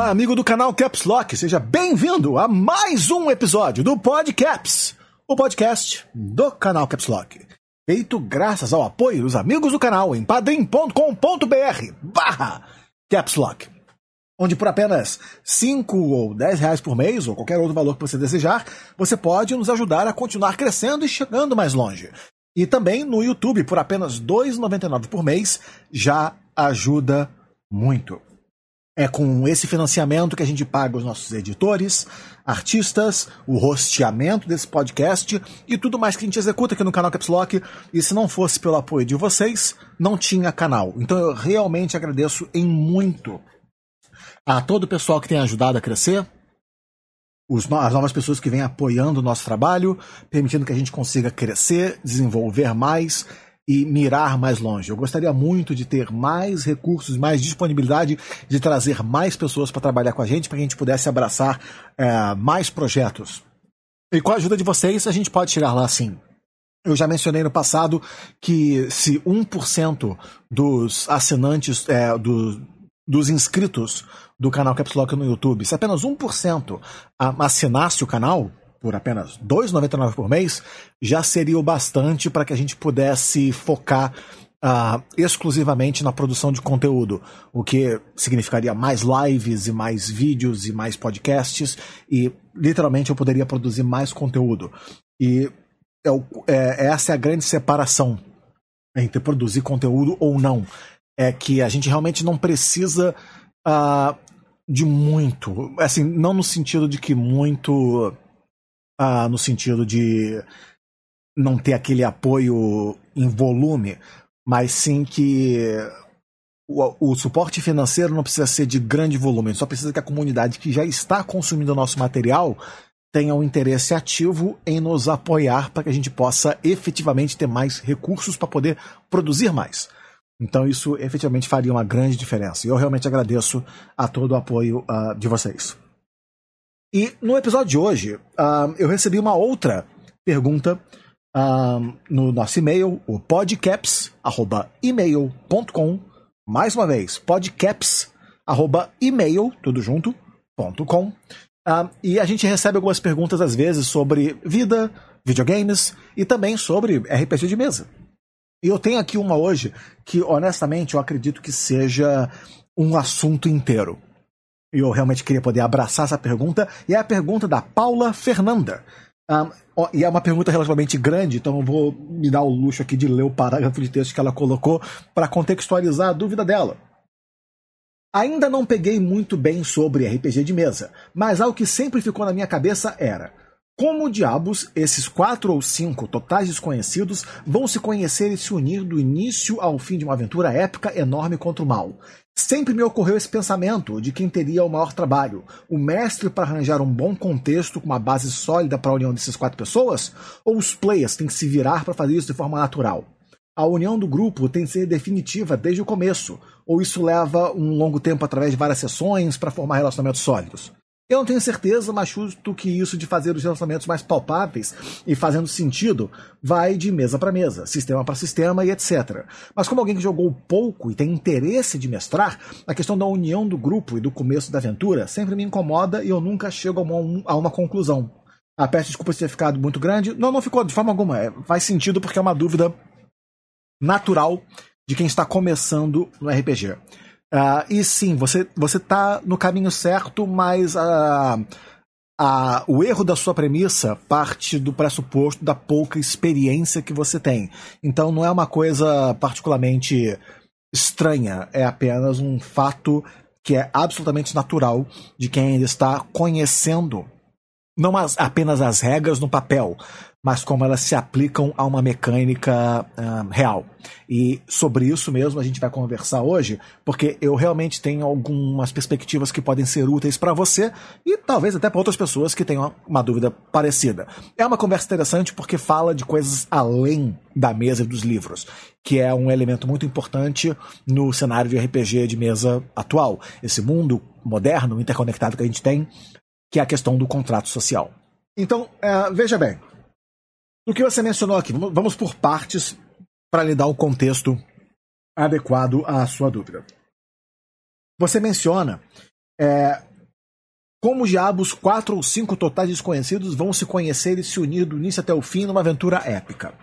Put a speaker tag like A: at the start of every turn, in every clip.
A: Olá, amigo do canal Caps Lock, seja bem-vindo a mais um episódio do Podcaps, o podcast do canal Caps Lock, feito graças ao apoio dos amigos do canal em padrim.com.br/Caps Lock, onde por apenas 5 ou 10 reais por mês, ou qualquer outro valor que você desejar, você pode nos ajudar a continuar crescendo e chegando mais longe. E também no YouTube, por apenas R$ 2,99 por mês, já ajuda muito. É com esse financiamento que a gente paga os nossos editores, artistas, o hosteamento desse podcast e tudo mais que a gente executa aqui no canal Caps Lock. E se não fosse pelo apoio de vocês, não tinha canal. Então eu realmente agradeço em muito a todo o pessoal que tem ajudado a crescer, as novas pessoas que vêm apoiando o nosso trabalho, permitindo que a gente consiga crescer, desenvolver mais e mirar mais longe. Eu gostaria muito de ter mais recursos, mais disponibilidade de trazer mais pessoas para trabalhar com a gente, para que a gente pudesse abraçar mais projetos. E com a ajuda de vocês, a gente pode chegar lá sim. Eu já mencionei no passado que se 1% dos assinantes, dos inscritos do canal Caps Lock no YouTube, se apenas 1% assinasse o canal, por apenas R$ 2,99 por mês, já seria o bastante para que a gente pudesse focar exclusivamente na produção de conteúdo, o que significaria mais lives e mais vídeos e mais podcasts, e literalmente eu poderia produzir mais conteúdo. E essa é a grande separação entre produzir conteúdo ou não. É que a gente realmente não precisa de muito, assim, não no sentido de que muito... no sentido de não ter aquele apoio em volume, mas sim que o suporte financeiro não precisa ser de grande volume, só precisa que a comunidade que já está consumindo o nosso material tenha um interesse ativo em nos apoiar para que a gente possa efetivamente ter mais recursos para poder produzir mais. Então isso efetivamente faria uma grande diferença. E eu realmente agradeço a todo o apoio de vocês. E no episódio de hoje, eu recebi uma outra pergunta no nosso e-mail, o podcaps@email.com. Mais uma vez, podcaps@email.com. E a gente recebe algumas perguntas, às vezes, sobre vida, videogames e também sobre RPG de mesa. E eu tenho aqui uma hoje que, honestamente, eu acredito que seja um assunto inteiro. E eu realmente queria poder abraçar essa pergunta. E é a pergunta da Paula Fernanda. E é uma pergunta relativamente grande, então eu vou me dar o luxo aqui de ler o parágrafo de texto que ela colocou para contextualizar a dúvida dela. Ainda não peguei muito bem sobre RPG de mesa, mas algo que sempre ficou na minha cabeça era: como diabos esses 4 ou 5 totais desconhecidos vão se conhecer e se unir do início ao fim de uma aventura épica enorme contra o mal? Sempre me ocorreu esse pensamento de quem teria o maior trabalho: o mestre para arranjar um bom contexto com uma base sólida para a união dessas 4 pessoas? Ou os players têm que se virar para fazer isso de forma natural? A união do grupo tem que ser definitiva desde o começo? Ou isso leva um longo tempo através de várias sessões para formar relacionamentos sólidos? Eu não tenho certeza, mas chuto que isso de fazer os relacionamentos mais palpáveis e fazendo sentido vai de mesa para mesa, sistema para sistema e etc. Mas como alguém que jogou pouco e tem interesse de mestrar, a questão da união do grupo e do começo da aventura sempre me incomoda e eu nunca chego a uma conclusão. Peço desculpa se ter ficado muito grande. Não ficou de forma alguma. Faz sentido porque é uma dúvida natural de quem está começando no RPG. E sim, você está no caminho certo, mas o erro da sua premissa parte do pressuposto da pouca experiência que você tem. Então não é uma coisa particularmente estranha, é apenas um fato que é absolutamente natural de quem ainda está conhecendo não apenas as regras no papel, mas como elas se aplicam a uma mecânica real. E sobre isso mesmo a gente vai conversar hoje, porque eu realmente tenho algumas perspectivas que podem ser úteis para você e talvez até para outras pessoas que tenham uma dúvida parecida. É uma conversa interessante porque fala de coisas além da mesa e dos livros, que é um elemento muito importante no cenário de RPG de mesa atual. Esse mundo moderno, interconectado que a gente tem, que é a questão do contrato social. Então, veja bem, o que você mencionou aqui, vamos por partes para lhe dar o contexto adequado à sua dúvida. Você menciona Como diabos 4 ou 5 totais desconhecidos vão se conhecer e se unir do início até o fim numa aventura épica?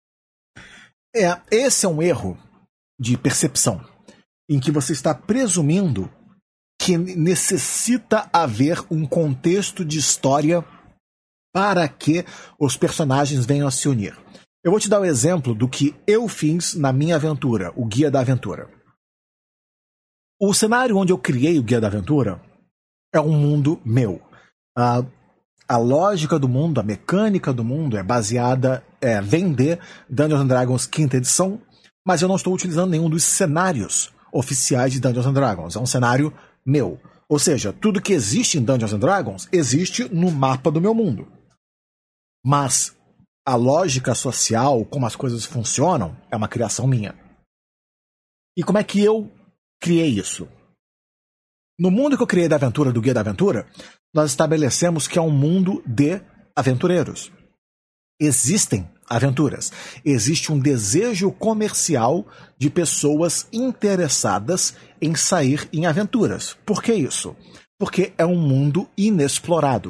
A: Esse é um erro de percepção, em que você está presumindo que necessita haver um contexto de história para que os personagens venham a se unir. Eu vou te dar o exemplo do que eu fiz na minha aventura, o Guia da Aventura. O cenário onde eu criei o Guia da Aventura é um mundo meu. A lógica do mundo, a mecânica do mundo é baseada vem de Dungeons & Dragons 5ª edição, mas eu não estou utilizando nenhum dos cenários oficiais de Dungeons & Dragons. É um cenário meu. Ou seja, tudo que existe em Dungeons & Dragons existe no mapa do meu mundo. Mas a lógica social, como as coisas funcionam, é uma criação minha. E como é que eu criei isso? No mundo que eu criei da aventura, do Guia da Aventura, nós estabelecemos que é um mundo de aventureiros. Existem aventuras. Existe um desejo comercial de pessoas interessadas em sair em aventuras. Por que isso? Porque é um mundo inexplorado.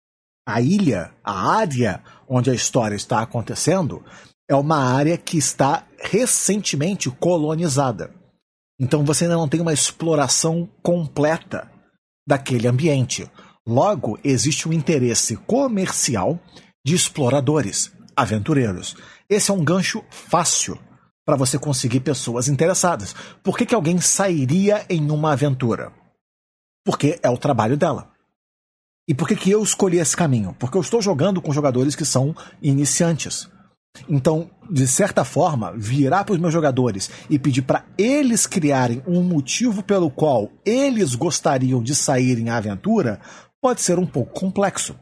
A: A ilha, a área onde a história está acontecendo, é uma área que está recentemente colonizada. Então você ainda não tem uma exploração completa daquele ambiente. Logo, existe um interesse comercial de exploradores, aventureiros. Esse é um gancho fácil para você conseguir pessoas interessadas. Por que alguém sairia em uma aventura? Porque é o trabalho dela. E por que eu escolhi esse caminho? Porque eu estou jogando com jogadores que são iniciantes. Então, de certa forma, virar para os meus jogadores e pedir para eles criarem um motivo pelo qual eles gostariam de sair em aventura pode ser um pouco complexo.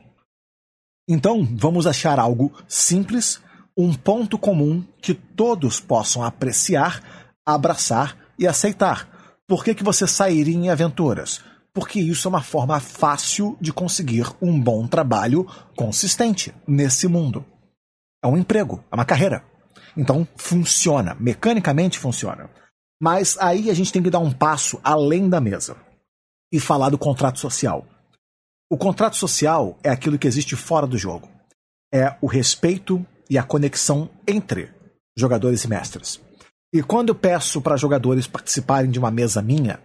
A: Então, vamos achar algo simples, um ponto comum que todos possam apreciar, abraçar e aceitar. Por que você sairia em aventuras? Porque isso é uma forma fácil de conseguir um bom trabalho consistente nesse mundo. É um emprego, é uma carreira. Então, funciona. Mecanicamente funciona. Mas aí a gente tem que dar um passo além da mesa e falar do contrato social. O contrato social é aquilo que existe fora do jogo. É o respeito e a conexão entre jogadores e mestres. E quando eu peço para jogadores participarem de uma mesa minha,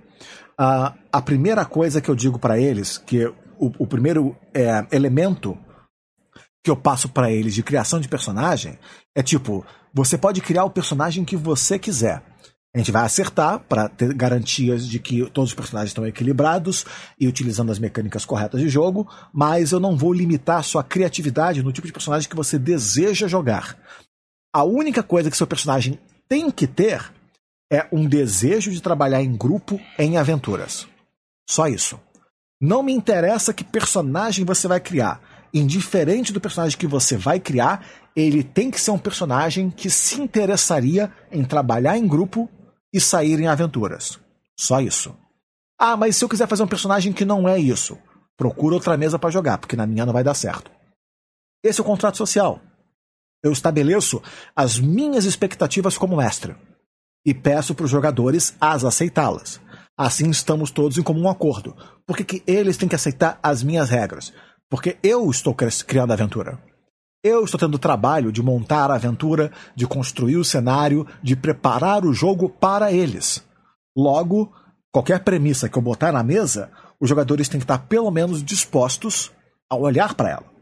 A: a primeira coisa que eu digo para eles, que o primeiro elemento que eu passo para eles de criação de personagem é tipo, você pode criar o personagem que você quiser. A gente vai acertar para ter garantias de que todos os personagens estão equilibrados e utilizando as mecânicas corretas de jogo, mas eu não vou limitar a sua criatividade no tipo de personagem que você deseja jogar. A única coisa que seu personagem tem que ter é um desejo de trabalhar em grupo em aventuras. Só isso. Não me interessa que personagem você vai criar. Indiferente do personagem que você vai criar, ele tem que ser um personagem que se interessaria em trabalhar em grupo e sair em aventuras. Só isso. Ah, mas se eu quiser fazer um personagem que não é isso, procura outra mesa para jogar, porque na minha não vai dar certo. Esse é o contrato social. Eu estabeleço as minhas expectativas como mestre e peço para os jogadores as aceitá-las. Assim estamos todos em comum acordo. Por que eles têm que aceitar as minhas regras? Porque eu estou criando a aventura. Eu estou tendo o trabalho de montar a aventura, de construir o cenário, de preparar o jogo para eles. Logo, qualquer premissa que eu botar na mesa, os jogadores têm que estar pelo menos dispostos a olhar para ela.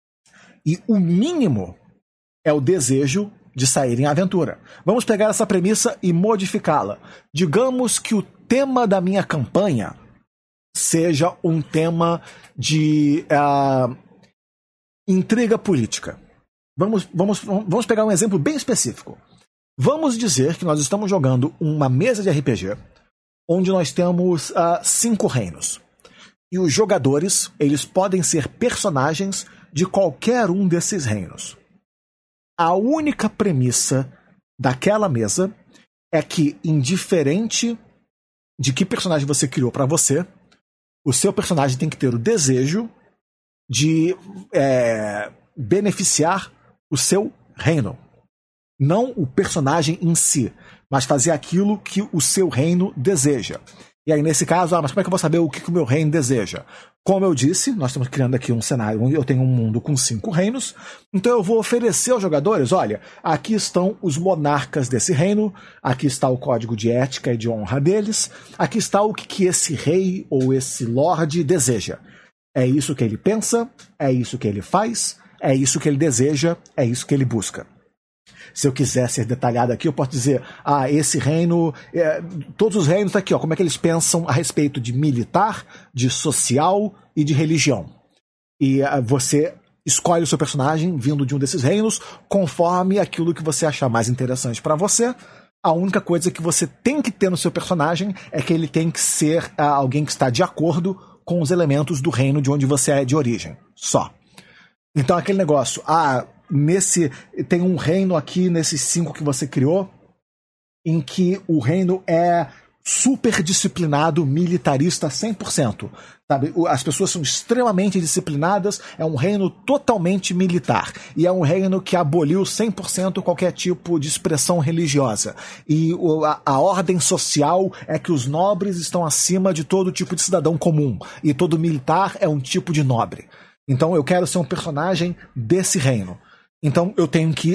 A: E o mínimo é o desejo de sair em aventura. Vamos pegar essa premissa e modificá-la. Digamos que o tema da minha campanha seja um tema de intriga política. Vamos pegar um exemplo bem específico. Vamos dizer que nós estamos jogando uma mesa de RPG onde nós temos 5 reinos. E os jogadores, eles podem ser personagens de qualquer um desses reinos. A única premissa daquela mesa é que, indiferente de que personagem você criou para você, o seu personagem tem que ter o desejo de beneficiar o seu reino. Não o personagem em si, mas fazer aquilo que o seu reino deseja. E aí, nesse caso, mas como é que eu vou saber o que o meu reino deseja? Como eu disse, nós estamos criando aqui um cenário onde eu tenho um mundo com 5 reinos, então eu vou oferecer aos jogadores, olha, aqui estão os monarcas desse reino, aqui está o código de ética e de honra deles, aqui está o que esse rei ou esse lorde deseja. É isso que ele pensa, é isso que ele faz, é isso que ele deseja, é isso que ele busca. Se eu quiser ser detalhado aqui, eu posso dizer, esse reino, todos os reinos aqui, como é que eles pensam a respeito de militar, de social e de religião. E você escolhe o seu personagem vindo de um desses reinos, conforme aquilo que você achar mais interessante para você. A única coisa que você tem que ter no seu personagem é que ele tem que ser alguém que está de acordo com os elementos do reino de onde você é de origem. Só. Então aquele negócio, tem um reino aqui nesses 5 que você criou, em que o reino é super disciplinado, militarista 100%. Sabe? As pessoas são extremamente disciplinadas, é um reino totalmente militar. E é um reino que aboliu 100% qualquer tipo de expressão religiosa. E a ordem social é que os nobres estão acima de todo tipo de cidadão comum. E todo militar é um tipo de nobre. Então eu quero ser um personagem desse reino. Então eu tenho que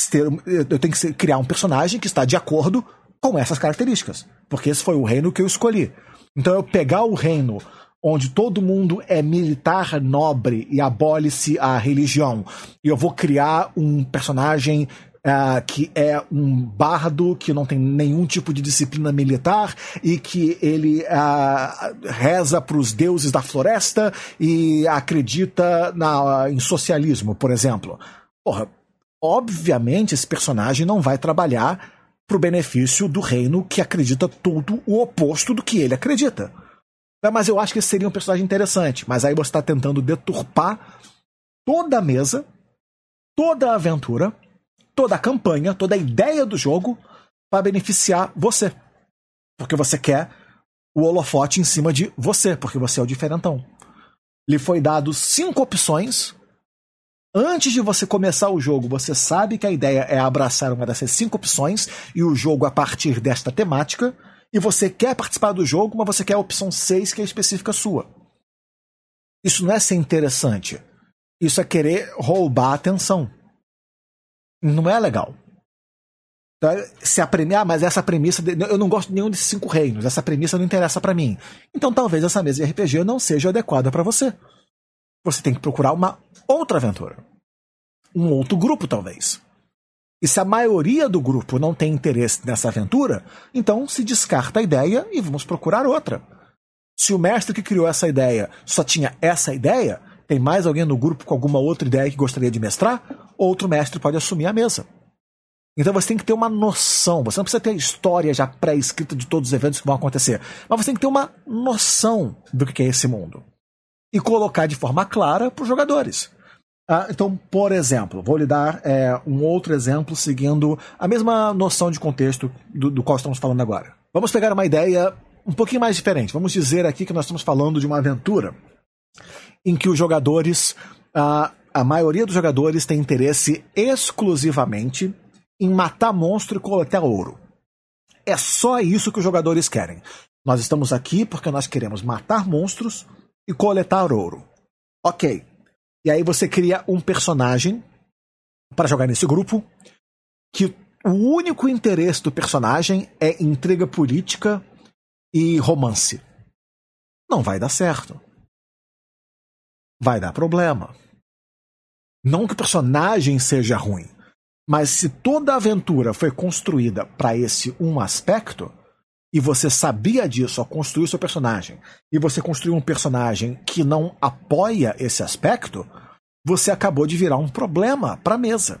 A: criar um personagem que está de acordo com essas características. Porque esse foi o reino que eu escolhi. Então eu pegar o reino onde todo mundo é militar nobre e abole-se a religião, e eu vou criar um personagem que é um bardo, que não tem nenhum tipo de disciplina militar e que ele reza para os deuses da floresta e acredita em socialismo, por exemplo. Porra, obviamente esse personagem não vai trabalhar pro benefício do reino que acredita tudo o oposto do que ele acredita. Mas eu acho que esse seria um personagem interessante. Mas aí você está tentando deturpar toda a mesa, toda a aventura, toda a campanha, toda a ideia do jogo para beneficiar você. Porque você quer o holofote em cima de você, porque você é o diferentão. Lhe foi dado 5 opções. Antes de você começar o jogo, você sabe que a ideia é abraçar uma dessas 5 opções e o jogo a partir desta temática, e você quer participar do jogo, mas você quer a opção 6, que é específica sua. Isso não é ser interessante. Isso é querer roubar a atenção. Não é legal. Então, se a premissa, mas essa premissa, eu não gosto de nenhum desses 5 reinos, essa premissa não interessa pra mim. Então talvez essa mesa de RPG não seja adequada pra você. Você tem que procurar uma outra aventura. Um outro grupo, talvez. E se a maioria do grupo não tem interesse nessa aventura, então se descarta a ideia e vamos procurar outra. Se o mestre que criou essa ideia só tinha essa ideia, tem mais alguém no grupo com alguma outra ideia que gostaria de mestrar, outro mestre pode assumir a mesa. Então você tem que ter uma noção, você não precisa ter a história já pré-escrita de todos os eventos que vão acontecer, mas você tem que ter uma noção do que é esse mundo. E colocar de forma clara para os jogadores. Então, por exemplo, vou lhe dar um outro exemplo seguindo a mesma noção de contexto do qual estamos falando agora. Vamos pegar uma ideia um pouquinho mais diferente. Vamos dizer aqui que nós estamos falando de uma aventura em que os jogadores, a maioria dos jogadores tem interesse exclusivamente em matar monstro e coletar ouro. É só isso que os jogadores querem. Nós estamos aqui porque nós queremos matar monstros e coletar ouro. Ok. E aí você cria um personagem para jogar nesse grupo que o único interesse do personagem é intriga política e romance. Não vai dar certo. Vai dar problema. Não que o personagem seja ruim, mas se toda a aventura foi construída para esse um aspecto, e você sabia disso ao construir o seu personagem, e você construiu um personagem que não apoia esse aspecto, você acabou de virar um problema para a mesa.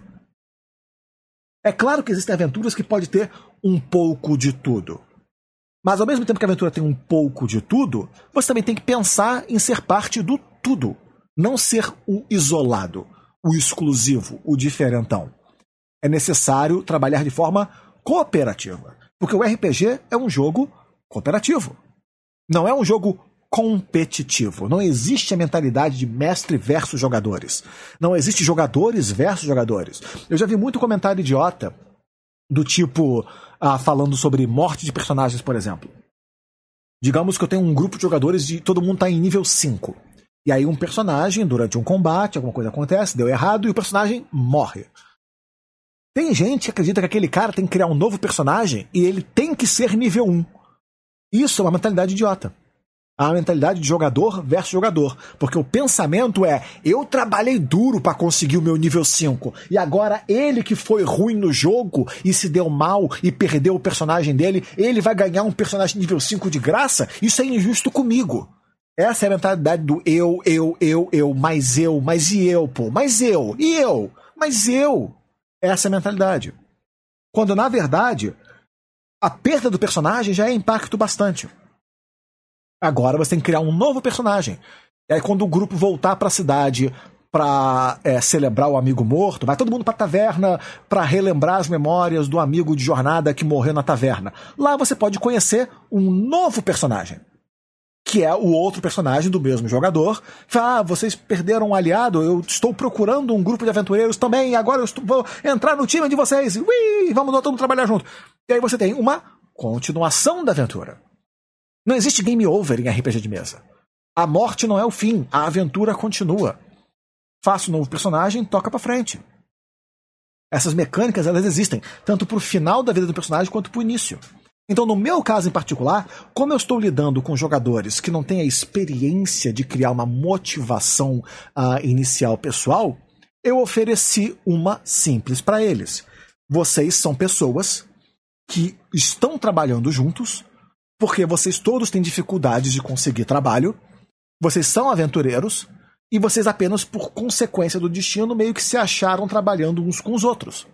A: É claro que existem aventuras que pode ter um pouco de tudo. Mas ao mesmo tempo que a aventura tem um pouco de tudo, você também tem que pensar em ser parte do tudo. Não ser o isolado, o exclusivo, o diferentão. É necessário trabalhar de forma cooperativa. Porque o RPG é um jogo cooperativo. Não é um jogo competitivo. Não existe a mentalidade de mestre versus jogadores. Não existe jogadores versus jogadores. Eu já vi muito comentário idiota do tipo, falando sobre morte de personagens, por exemplo. Digamos que eu tenho um grupo de jogadores de todo mundo tá em nível 5. E aí um personagem, durante um combate, alguma coisa acontece, deu errado e o personagem morre. Tem gente que acredita que aquele cara tem que criar um novo personagem e ele tem que ser nível 1. Isso é uma mentalidade idiota. A mentalidade de jogador versus jogador. Porque o pensamento é, eu trabalhei duro pra conseguir o meu nível 5. E agora ele que foi ruim no jogo e se deu mal e perdeu o personagem dele, ele vai ganhar um personagem nível 5 de graça? Isso é injusto comigo. Essa é a mentalidade do eu, mas e eu, pô? Mas eu, e eu? Mas eu. Essa é a mentalidade. Quando, na verdade, a perda do personagem já é impacto bastante. Agora você tem que criar um novo personagem. E aí quando o grupo voltar pra cidade pra celebrar o amigo morto, vai todo mundo pra taverna pra relembrar as memórias do amigo de jornada que morreu na taverna. Lá você pode conhecer um novo personagem, que é o outro personagem do mesmo jogador. Fala, vocês perderam um aliado, eu estou procurando um grupo de aventureiros também, agora vou entrar no time de vocês. Ui, vamos todo mundo trabalhar junto. E aí você tem uma continuação da aventura. Não existe game over em RPG de mesa. A morte não é o fim, a aventura continua. Faça um novo personagem, toca pra frente. Essas mecânicas, elas existem, tanto pro final da vida do personagem quanto pro início. Então, no meu caso em particular, como eu estou lidando com jogadores que não têm a experiência de criar uma motivação inicial pessoal, eu ofereci uma simples para eles. Vocês são pessoas que estão trabalhando juntos, porque vocês todos têm dificuldades de conseguir trabalho, vocês são aventureiros, e vocês apenas por consequência do destino meio que se acharam trabalhando uns com os outros.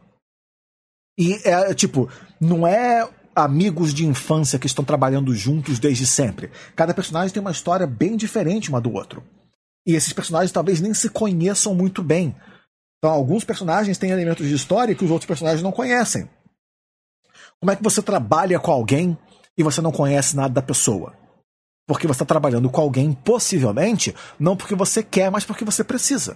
A: E não é amigos de infância que estão trabalhando juntos desde sempre. Cada personagem tem uma história bem diferente uma do outro. E esses personagens talvez nem se conheçam muito bem. Então alguns personagens têm elementos de história que os outros personagens não conhecem. Como é que você trabalha com alguém e você não conhece nada da pessoa? Porque você está trabalhando com alguém, possivelmente, não porque você quer, mas porque você precisa.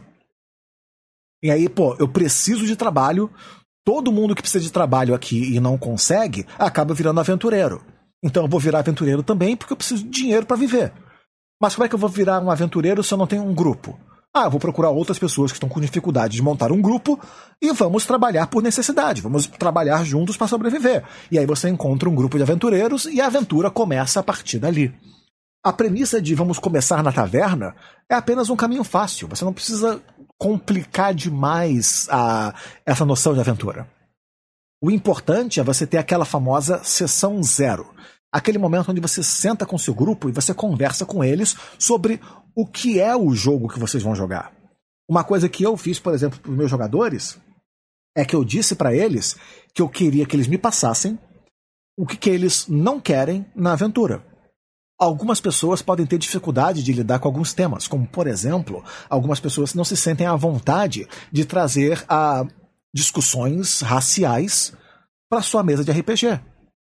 A: E aí, eu preciso de trabalho. Todo mundo que precisa de trabalho aqui e não consegue, acaba virando aventureiro. Então eu vou virar aventureiro também porque eu preciso de dinheiro para viver. Mas como é que eu vou virar um aventureiro se eu não tenho um grupo? Eu vou procurar outras pessoas que estão com dificuldade de montar um grupo e vamos trabalhar por necessidade. Vamos trabalhar juntos para sobreviver. E aí você encontra um grupo de aventureiros e a aventura começa a partir dali. A premissa de vamos começar na taverna é apenas um caminho fácil. Você não precisa complicar demais essa noção de aventura. O importante é você ter aquela famosa sessão zero. Aquele momento onde você senta com seu grupo e você conversa com eles sobre o que é o jogo que vocês vão jogar. Uma coisa que eu fiz, por exemplo, para os meus jogadores, é que eu disse para eles que eu queria que eles me passassem o que eles não querem na aventura. Algumas pessoas podem ter dificuldade de lidar com alguns temas, como, por exemplo, algumas pessoas não se sentem à vontade de trazer discussões raciais para sua mesa de RPG.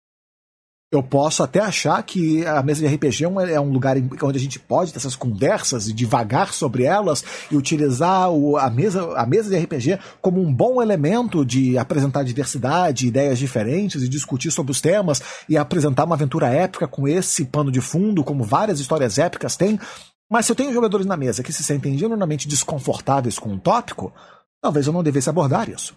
A: Eu posso até achar que a mesa de RPG é um lugar onde a gente pode ter essas conversas e divagar sobre elas e utilizar a mesa de RPG como um bom elemento de apresentar diversidade, ideias diferentes e discutir sobre os temas e apresentar uma aventura épica com esse pano de fundo, como várias histórias épicas têm. Mas se eu tenho jogadores na mesa que se sentem genuinamente desconfortáveis com um tópico, talvez eu não devesse abordar isso.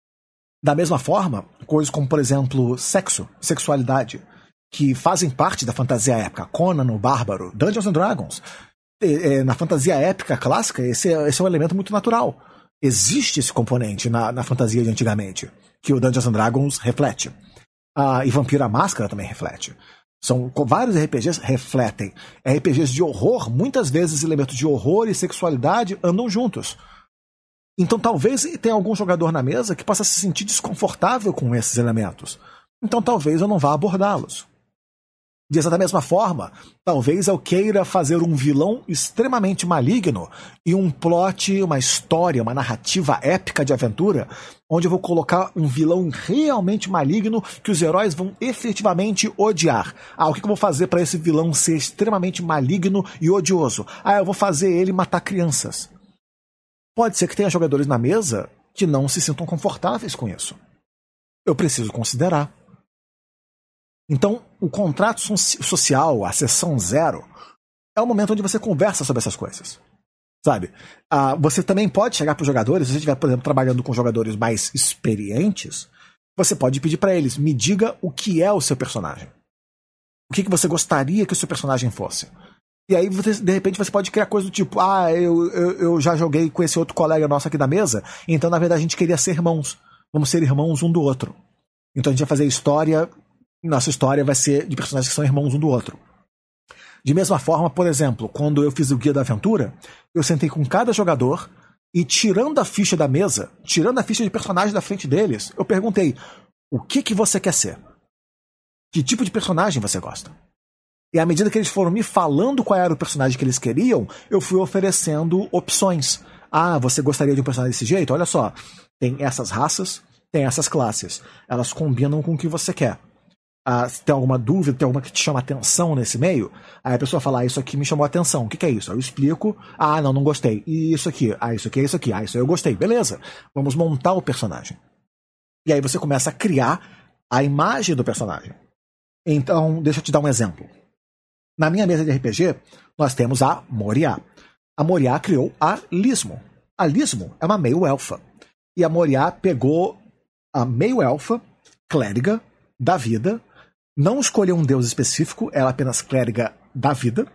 A: Da mesma forma, coisas como, por exemplo, sexualidade, que fazem parte da fantasia épica. Conan, o Bárbaro, Dungeons and Dragons. Na fantasia épica clássica, esse é um elemento muito natural. Existe esse componente na fantasia de antigamente, que o Dungeons and Dragons reflete. E Vampiro à Máscara também reflete. Vários RPGs refletem. RPGs de horror, muitas vezes elementos de horror e sexualidade andam juntos. Então talvez tenha algum jogador na mesa que possa se sentir desconfortável com esses elementos. Então talvez eu não vá abordá-los. Da mesma forma, talvez eu queira fazer um vilão extremamente maligno e um plot, uma história, uma narrativa épica de aventura, onde eu vou colocar um vilão realmente maligno que os heróis vão efetivamente odiar. O que eu vou fazer para esse vilão ser extremamente maligno e odioso? Eu vou fazer ele matar crianças. Pode ser que tenha jogadores na mesa que não se sintam confortáveis com isso. Eu preciso considerar. Então, o contrato social, a sessão 0, é o momento onde você conversa sobre essas coisas. Sabe? Você também pode chegar para os jogadores, se você estiver, por exemplo, trabalhando com jogadores mais experientes, você pode pedir para eles, me diga o que é o seu personagem. O que você gostaria que o seu personagem fosse. E aí, de repente, você pode criar coisa do tipo, eu já joguei com esse outro colega nosso aqui da mesa, então, na verdade, a gente queria ser irmãos. Vamos ser irmãos um do outro. Então, a gente vai fazer história, nossa história vai ser de personagens que são irmãos um do outro. De mesma forma, por exemplo, quando eu fiz o Guia da Aventura, eu sentei com cada jogador e, tirando a ficha da mesa, tirando a ficha de personagem da frente deles, eu perguntei, o que você quer ser? Que tipo de personagem você gosta? E à medida que eles foram me falando qual era o personagem que eles queriam, eu fui oferecendo opções. Você gostaria de um personagem desse jeito? Olha só, tem essas raças, tem essas classes. Elas combinam com o que você quer. Se tem alguma dúvida, tem alguma que te chama atenção nesse meio, aí a pessoa fala, isso aqui me chamou atenção, o que é isso? Aí eu explico, não gostei. E isso aqui? Isso aqui é isso aqui. Isso aí eu gostei. Beleza, vamos montar o personagem. E aí você começa a criar a imagem do personagem. Então, deixa eu te dar um exemplo. Na minha mesa de RPG, nós temos a Moriá. A Moriá criou a Lismo. A Lismo é uma meio-elfa. E a Moriá pegou a meio-elfa, clériga, da vida, não escolheu um deus específico, ela é apenas clériga da vida,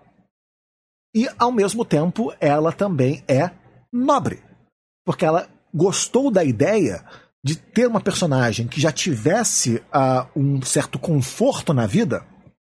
A: e ao mesmo tempo ela também é nobre, porque ela gostou da ideia de ter uma personagem que já tivesse um certo conforto na vida,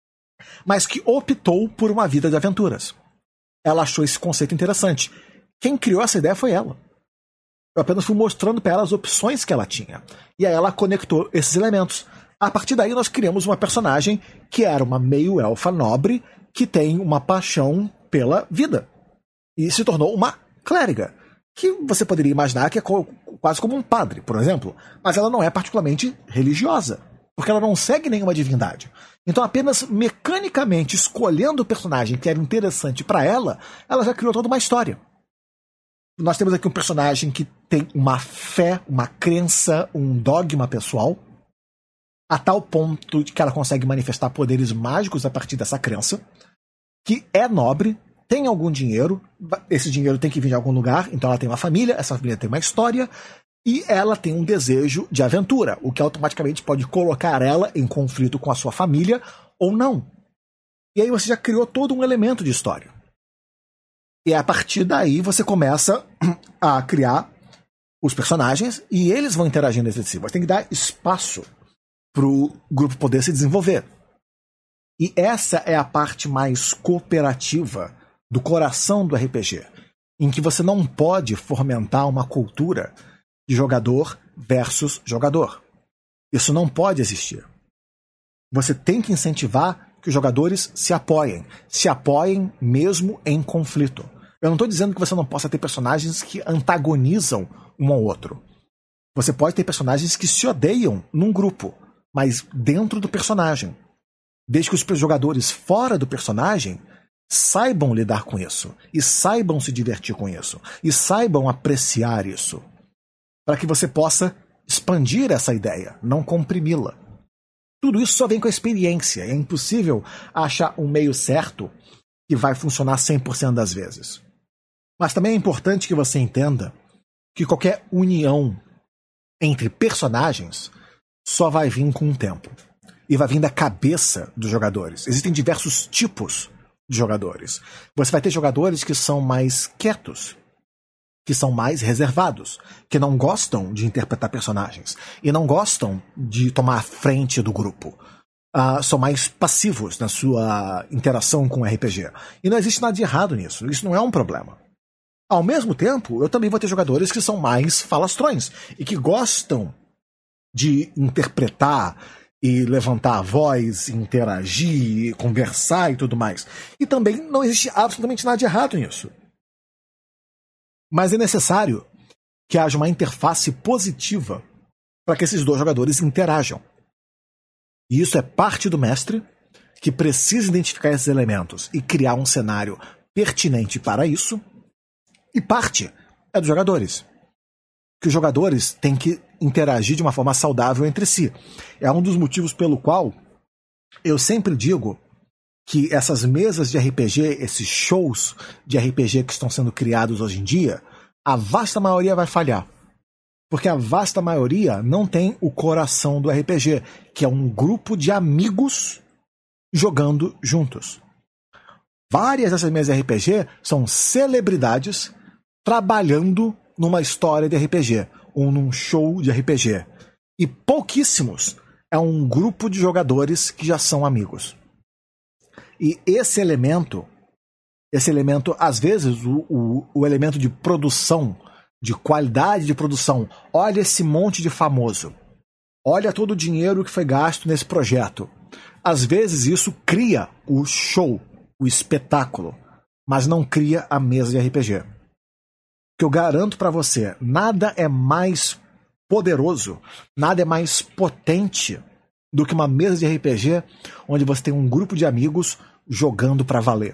A: mas que optou por uma vida de aventuras. Ela achou esse conceito interessante. Quem criou essa ideia foi ela. Eu apenas fui mostrando para ela as opções que ela tinha. E aí ela conectou esses elementos. A partir daí nós criamos uma personagem que era uma meio-elfa nobre que tem uma paixão pela vida. E se tornou uma clériga, que você poderia imaginar que é quase como um padre, por exemplo. Mas ela não é particularmente religiosa, porque ela não segue nenhuma divindade. Então apenas mecanicamente escolhendo o personagem que era interessante para ela, ela já criou toda uma história. Nós temos aqui um personagem que tem uma fé, uma crença, um dogma pessoal, a tal ponto de que ela consegue manifestar poderes mágicos a partir dessa crença, que é nobre, tem algum dinheiro, esse dinheiro tem que vir de algum lugar, então ela tem uma família, essa família tem uma história, e ela tem um desejo de aventura, o que automaticamente pode colocar ela em conflito com a sua família ou não. E aí você já criou todo um elemento de história. E a partir daí você começa a criar os personagens e eles vão interagindo entre si. Você tem que dar espaço para o grupo poder se desenvolver. E essa é a parte mais cooperativa do coração do RPG, em que você não pode fomentar uma cultura de jogador versus jogador. Isso não pode existir. Você tem que incentivar que os jogadores se apoiem mesmo em conflito. Eu não estou dizendo que você não possa ter personagens que antagonizam um ao outro. Você pode ter personagens que se odeiam num grupo, mas dentro do personagem. Desde que os jogadores fora do personagem saibam lidar com isso, e saibam se divertir com isso, e saibam apreciar isso, para que você possa expandir essa ideia, não comprimi-la. Tudo isso só vem com a experiência. É impossível achar um meio certo que vai funcionar 100% das vezes. Mas também é importante que você entenda que qualquer união entre personagens só vai vir com o tempo. E vai vir da cabeça dos jogadores. Existem diversos tipos de jogadores. Você vai ter jogadores que são mais quietos, que são mais reservados, que não gostam de interpretar personagens e não gostam de tomar a frente do grupo. São mais passivos na sua interação com o RPG. E não existe nada de errado nisso. Isso não é um problema. Ao mesmo tempo, eu também vou ter jogadores que são mais falastrões e que gostam de interpretar e levantar a voz, interagir, conversar e tudo mais. E também não existe absolutamente nada de errado nisso. Mas é necessário que haja uma interface positiva para que esses dois jogadores interajam. E isso é parte do mestre, que precisa identificar esses elementos e criar um cenário pertinente para isso. E parte é dos jogadores. Que os jogadores têm que interagir de uma forma saudável entre si. É um dos motivos pelo qual Eu sempre digo que essas mesas de RPG, esses shows de RPG que estão sendo criados hoje em dia, a vasta maioria vai falhar. Porque a vasta maioria não tem o coração do RPG, que é um grupo de amigos jogando juntos. Várias dessas mesas de RPG são celebridades trabalhando numa história de RPG ou num show de RPG. E pouquíssimos é um grupo de jogadores que já são amigos. E esse elemento, às vezes, o elemento de produção, de qualidade de produção, olha esse monte de famoso, olha todo o dinheiro que foi gasto nesse projeto. Às vezes isso cria o show, o espetáculo, mas não cria a mesa de RPG. Que eu garanto pra você, nada é mais poderoso, nada é mais potente do que uma mesa de RPG onde você tem um grupo de amigos jogando pra valer.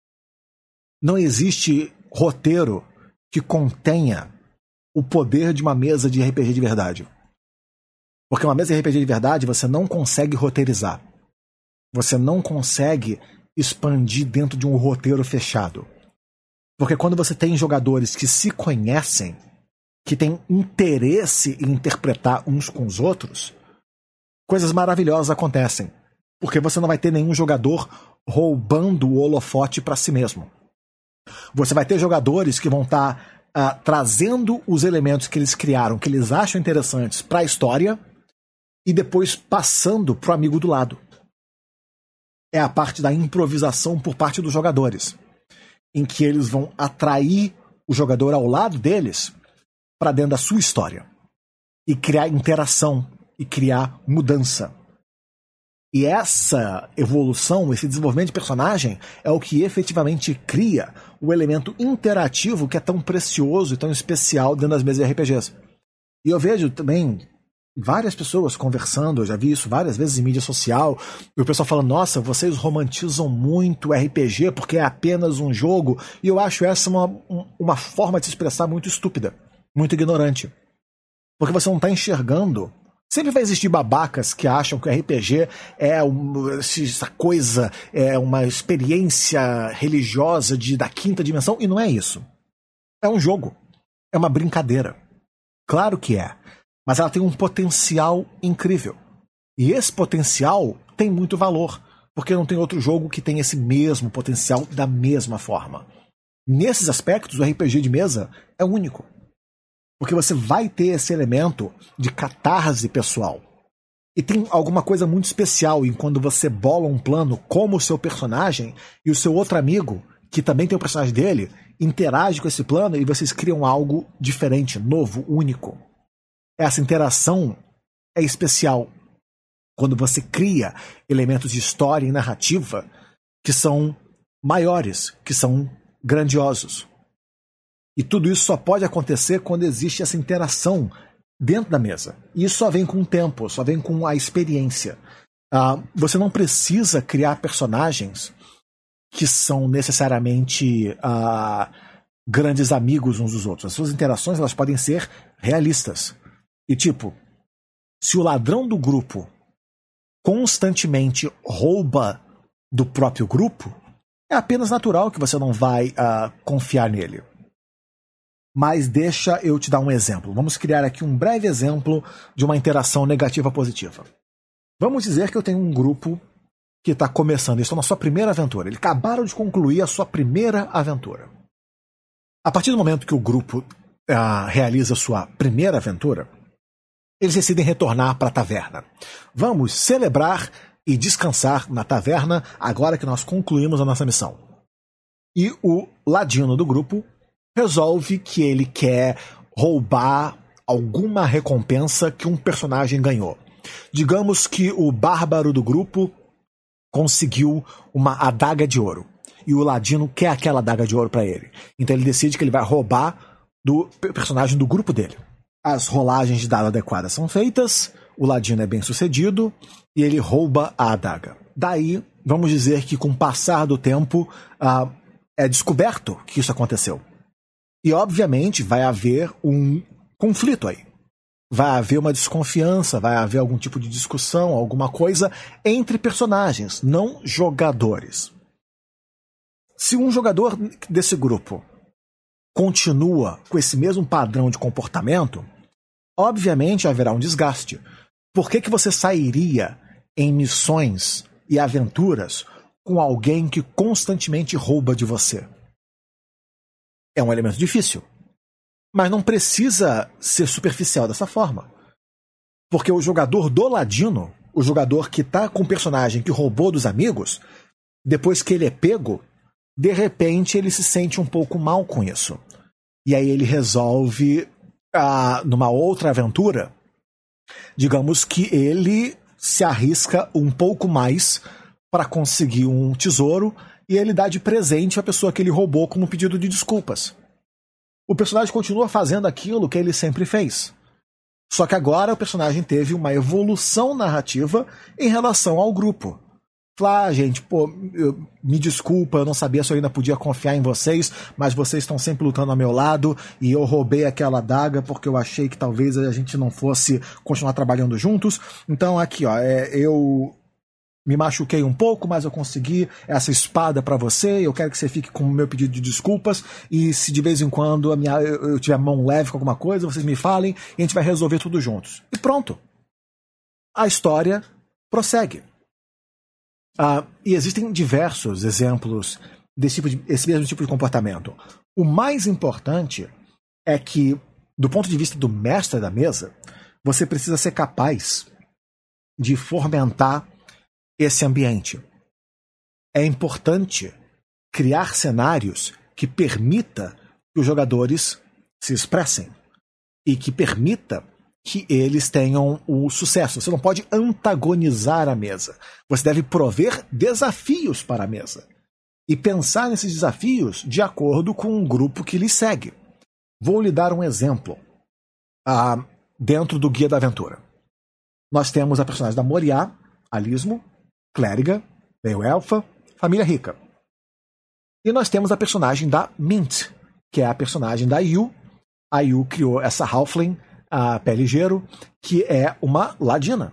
A: Não existe roteiro que contenha o poder de uma mesa de RPG de verdade. Porque uma mesa de RPG de verdade você não consegue roteirizar. Você não consegue expandir dentro de um roteiro fechado. Porque quando você tem jogadores que se conhecem, que têm interesse em interpretar uns com os outros, coisas maravilhosas acontecem. Porque você não vai ter nenhum jogador roubando o holofote para si mesmo. Você vai ter jogadores que vão estar trazendo os elementos que eles criaram, que eles acham interessantes para a história, e depois passando para o amigo do lado. É a parte da improvisação por parte dos jogadores, em que eles vão atrair o jogador ao lado deles para dentro da sua história e criar interação e criar mudança. E essa evolução, esse desenvolvimento de personagem é o que efetivamente cria o elemento interativo que é tão precioso e tão especial dentro das mesas de RPGs. E eu vejo também várias pessoas conversando, eu já vi isso várias vezes em mídia social, e o pessoal falando, nossa, vocês romantizam muito o RPG porque é apenas um jogo, e eu acho essa uma forma de se expressar muito estúpida, muito ignorante. Porque você não está enxergando. Sempre vai existir babacas que acham que o RPG é essa coisa, é uma experiência religiosa da quinta dimensão, e não é isso. É um jogo. É uma brincadeira. Claro que é. Mas ela tem um potencial incrível. E esse potencial tem muito valor, porque não tem outro jogo que tenha esse mesmo potencial da mesma forma. Nesses aspectos, o RPG de mesa é único. Porque você vai ter esse elemento de catarse pessoal. E tem alguma coisa muito especial em quando você bola um plano como o seu personagem e o seu outro amigo, que também tem o personagem dele, interage com esse plano e vocês criam algo diferente, novo, único. Essa interação é especial quando você cria elementos de história e narrativa que são maiores, que são grandiosos. E tudo isso só pode acontecer quando existe essa interação dentro da mesa. E isso só vem com o tempo, só vem com a experiência. Você não precisa criar personagens que são necessariamente grandes amigos uns dos outros. As suas interações elas podem ser realistas. E tipo, se o ladrão do grupo constantemente rouba do próprio grupo, é apenas natural que você não vai confiar nele. Mas deixa eu te dar um exemplo. Vamos criar aqui um breve exemplo de uma interação negativa-positiva. Vamos dizer que eu tenho um grupo que está começando, eles estão na sua primeira aventura. Eles acabaram de concluir a sua primeira aventura. A partir do momento que o grupo realiza a sua primeira aventura, eles decidem retornar para a taverna. Vamos celebrar e descansar na taverna agora que nós concluímos a nossa missão. E o ladino do grupo resolve que ele quer roubar alguma recompensa que um personagem ganhou. Digamos que o bárbaro do grupo conseguiu uma adaga de ouro. E o ladino quer aquela adaga de ouro para ele. Então ele decide que ele vai roubar do personagem do grupo dele. As rolagens de dado adequadas são feitas, o ladino é bem sucedido e ele rouba a adaga. Daí, vamos dizer que com o passar do tempo é descoberto que isso aconteceu. E obviamente vai haver um conflito aí. vai haver uma desconfiança, vai haver algum tipo de discussão, alguma coisa entre personagens, não jogadores. Se um jogador desse grupo continua com esse mesmo padrão de comportamento, obviamente haverá um desgaste. Por que você sairia em missões e aventuras com alguém que constantemente rouba de você? É um elemento difícil. Mas não precisa ser superficial dessa forma. Porque o jogador do Ladino, o jogador que tá com o personagem que roubou dos amigos, depois que ele é pego, de repente ele se sente um pouco mal com isso. E aí ele resolve, numa outra aventura, digamos que ele se arrisca um pouco mais para conseguir um tesouro e ele dá de presente a pessoa que ele roubou como pedido de desculpas. O personagem continua fazendo aquilo que ele sempre fez. Só que agora o personagem teve uma evolução narrativa em relação ao grupo. Gente, me desculpa, eu não sabia se eu ainda podia confiar em vocês, mas vocês estão sempre lutando ao meu lado e eu roubei aquela adaga porque eu achei que talvez a gente não fosse continuar trabalhando juntos. Então aqui, eu me machuquei um pouco, mas eu consegui essa espada pra você, eu quero que você fique com o meu pedido de desculpas, e se de vez em quando eu tiver mão leve com alguma coisa, vocês me falem, e a gente vai resolver tudo juntos. E pronto. A história prossegue. E existem diversos exemplos desse mesmo tipo de comportamento. O mais importante é que, do ponto de vista do mestre da mesa, você precisa ser capaz de fomentar esse ambiente. É importante criar cenários que permita que os jogadores se expressem e que permita que eles tenham o sucesso. Você não pode antagonizar a mesa. Você deve prover desafios para a mesa e pensar nesses desafios de acordo com o grupo que lhe segue. Vou lhe dar um exemplo. Dentro do Guia da Aventura, nós temos a personagem da Moriá, Alismo, clériga, meio-elfa, família rica. E nós temos a personagem da Mint, que é a personagem da Yu. A Yu criou essa halfling, a pé ligeiro, que é uma ladina.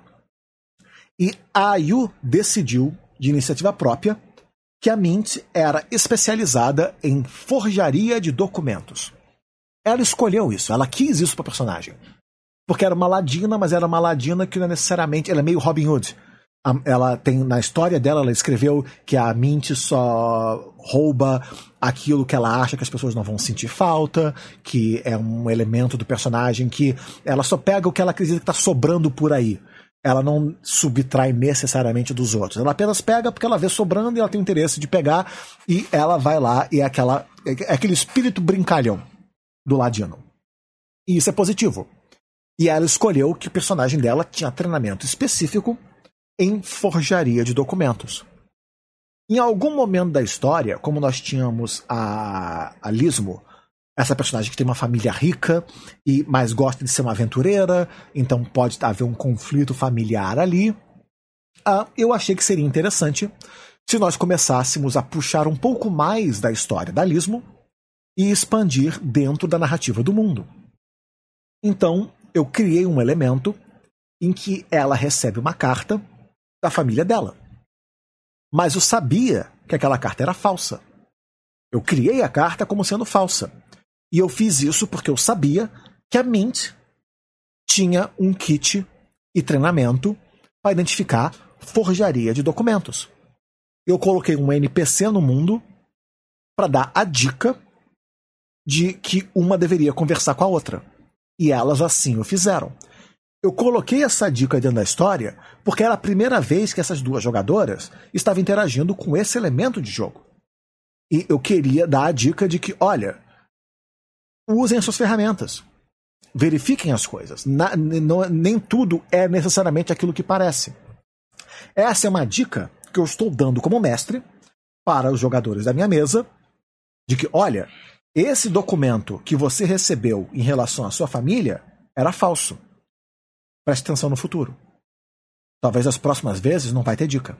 A: E a Yu decidiu, de iniciativa própria, que a Mint era especializada em forjaria de documentos. Ela escolheu isso, ela quis isso para a personagem. Porque era uma ladina, mas era uma ladina que não é necessariamente... Ela é meio Robin Hood. Ela tem, na história dela, ela escreveu que a Mint só rouba aquilo que ela acha que as pessoas não vão sentir falta, que é um elemento do personagem que ela só pega o que ela acredita que está sobrando por aí. Ela não subtrai necessariamente dos outros. Ela apenas pega porque ela vê sobrando e ela tem interesse de pegar, e ela vai lá e é aquele espírito brincalhão do ladino. E isso é positivo. E ela escolheu que o personagem dela tinha treinamento específico em forjaria de documentos. Em algum momento da história, como nós tínhamos a Lismo, essa personagem que tem uma família rica, mas gosta de ser uma aventureira, então pode haver um conflito familiar ali, eu achei que seria interessante se nós começássemos a puxar um pouco mais da história da Lismo e expandir dentro da narrativa do mundo. Então, eu criei um elemento em que ela recebe uma carta da família dela. Mas eu sabia que aquela carta era falsa. Eu criei a carta como sendo falsa. E eu fiz isso porque eu sabia que a Mint tinha um kit e treinamento para identificar forjaria de documentos. Eu coloquei um NPC no mundo para dar a dica de que uma deveria conversar com a outra. E elas assim o fizeram. Eu coloquei essa dica dentro da história porque era a primeira vez que essas duas jogadoras estavam interagindo com esse elemento de jogo. E eu queria dar a dica de que, olha, usem as suas ferramentas. Verifiquem as coisas. Nem tudo é necessariamente aquilo que parece. Essa é uma dica que eu estou dando como mestre para os jogadores da minha mesa, de que, olha, esse documento que você recebeu em relação à sua família era falso. Preste atenção no futuro. Talvez as próximas vezes não vai ter dica.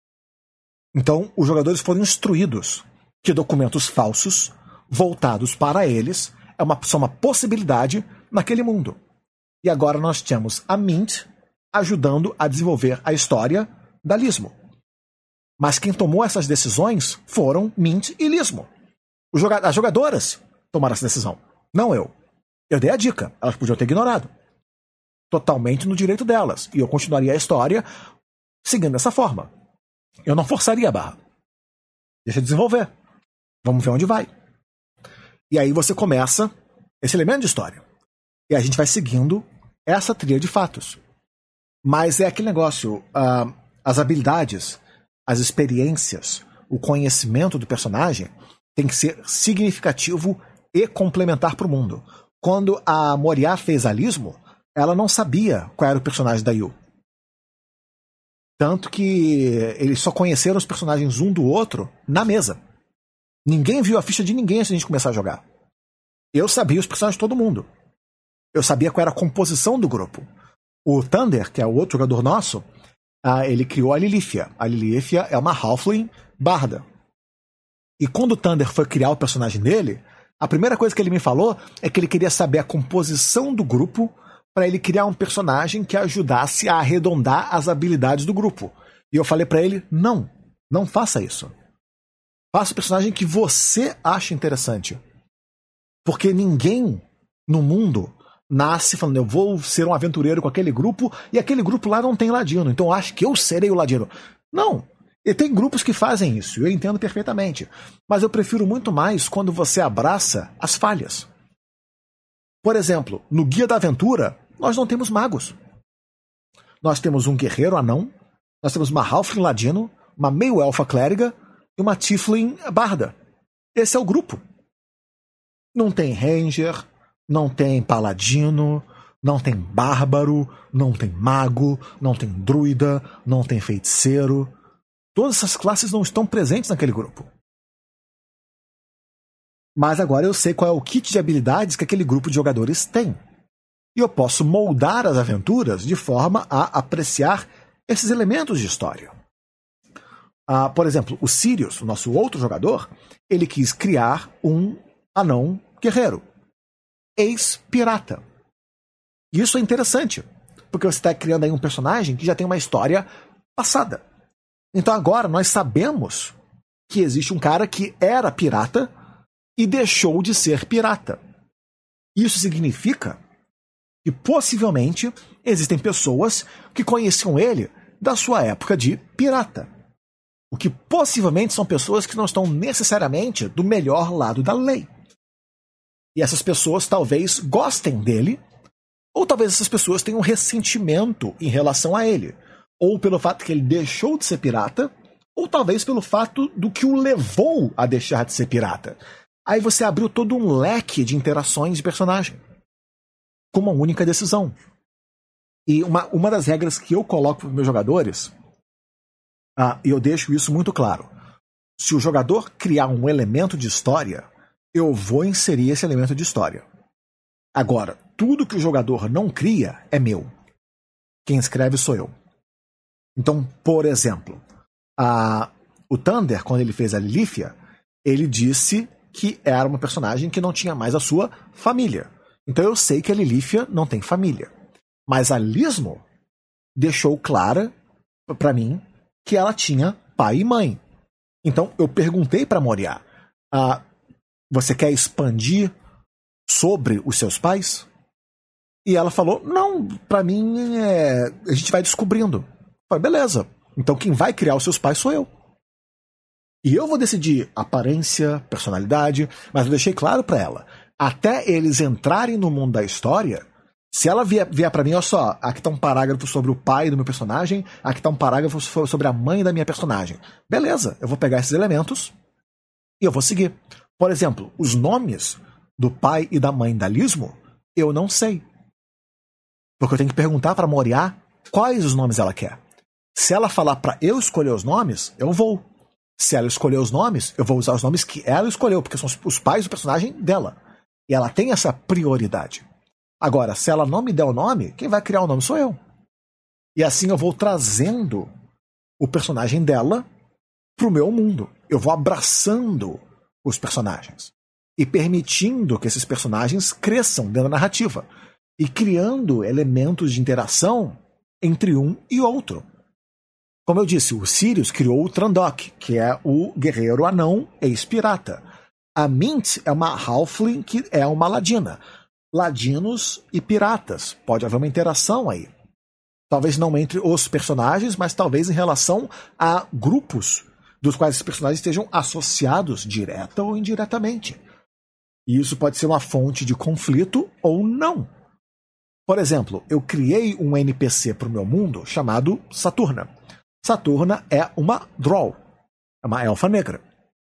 A: Então, os jogadores foram instruídos que documentos falsos, voltados para eles, são uma possibilidade naquele mundo. E agora nós temos a Mint ajudando a desenvolver a história da Lismo. Mas quem tomou essas decisões foram Mint e Lismo. As jogadoras tomaram essa decisão, não eu. Eu dei a dica, elas podiam ter ignorado. Totalmente no direito delas. E eu continuaria a história seguindo dessa forma. Eu não forçaria a barra. Deixa desenvolver. Vamos ver onde vai. E aí você começa esse elemento de história. E a gente vai seguindo essa trilha de fatos. Mas é aquele negócio, as habilidades, as experiências, o conhecimento do personagem tem que ser significativo e complementar para o mundo. Quando a Moriá fez a Lismo, ela não sabia qual era o personagem da Yu. Tanto que eles só conheceram os personagens um do outro na mesa. Ninguém viu a ficha de ninguém antes de a gente começar a jogar. Eu sabia os personagens de todo mundo. Eu sabia qual era a composição do grupo. O Thunder, que é o outro jogador nosso, ele criou a Lilithia. A Lilithia é uma Halfling barda. E quando o Thunder foi criar o personagem dele, a primeira coisa que ele me falou é que ele queria saber a composição do grupo para ele criar um personagem que ajudasse a arredondar as habilidades do grupo. E eu falei para ele, não faça isso. Faça o personagem que você acha interessante. Porque ninguém no mundo nasce falando, eu vou ser um aventureiro com aquele grupo, e aquele grupo lá não tem ladino, então eu acho que eu serei o ladino. Não, e tem grupos que fazem isso, eu entendo perfeitamente. Mas eu prefiro muito mais quando você abraça as falhas. Por exemplo, no Guia da Aventura, nós não temos magos. Nós temos um guerreiro anão, nós temos uma halfling ladino, uma meio-elfa clériga e uma tiefling barda. Esse é o grupo. Não tem ranger, não tem paladino, não tem bárbaro, não tem mago, não tem druida, não tem feiticeiro. Todas essas classes não estão presentes naquele grupo. Mas agora eu sei qual é o kit de habilidades que aquele grupo de jogadores tem. E eu posso moldar as aventuras de forma a apreciar esses elementos de história. Por exemplo, o Sirius, o nosso outro jogador, ele quis criar um anão guerreiro. Ex-pirata. E isso é interessante, porque você está criando aí um personagem que já tem uma história passada. Então agora nós sabemos que existe um cara que era pirata e deixou de ser pirata. Isso significa que possivelmente existem pessoas que conheciam ele da sua época de pirata. O que possivelmente são pessoas que não estão necessariamente do melhor lado da lei. E essas pessoas talvez gostem dele, ou talvez essas pessoas tenham ressentimento em relação a ele. Ou pelo fato que ele deixou de ser pirata, ou talvez pelo fato do que o levou a deixar de ser pirata. Aí você abriu todo um leque de interações de personagem, com uma única decisão. E uma das regras que eu coloco para os meus jogadores, e eu deixo isso muito claro, se o jogador criar um elemento de história, eu vou inserir esse elemento de história. Agora, tudo que o jogador não cria é meu. Quem escreve sou eu. Então, por exemplo, o Thunder, quando ele fez a Lilithia, ele disse que era uma personagem que não tinha mais a sua família. Então eu sei que a Lilithia não tem família. Mas a Lismo deixou clara para mim que ela tinha pai e mãe. Então eu perguntei para Moriá, você quer expandir sobre os seus pais? E ela falou, não, para mim a gente vai descobrindo. Eu falei, beleza, então quem vai criar os seus pais sou eu. E eu vou decidir aparência, personalidade, mas eu deixei claro para ela, até eles entrarem no mundo da história, se ela vier para mim, olha só, aqui tá um parágrafo sobre o pai do meu personagem, aqui tá um parágrafo sobre a mãe da minha personagem. Beleza, eu vou pegar esses elementos e eu vou seguir. Por exemplo, os nomes do pai e da mãe da Lismo, eu não sei. Porque eu tenho que perguntar para Moriá quais os nomes ela quer. Se ela falar para eu escolher os nomes, eu vou. Se ela escolher os nomes, eu vou usar os nomes que ela escolheu, porque são os pais do personagem dela. E ela tem essa prioridade. Agora, se ela não me der o nome, quem vai criar o nome sou eu. E assim eu vou trazendo o personagem dela pro meu mundo. Eu vou abraçando os personagens. E permitindo que esses personagens cresçam dentro da narrativa. e criando elementos de interação entre um e outro. Como eu disse, o Sirius criou o Trandok, que é o guerreiro anão ex-pirata. A Mint é uma Halfling, que é uma ladina. Ladinos e piratas. Pode haver uma interação aí. Talvez não entre os personagens, mas talvez em relação a grupos dos quais esses personagens estejam associados direta ou indiretamente. E isso pode ser uma fonte de conflito ou não. Por exemplo, eu criei um NPC para o meu mundo chamado Saturna. Saturna é uma Drow, é uma elfa negra.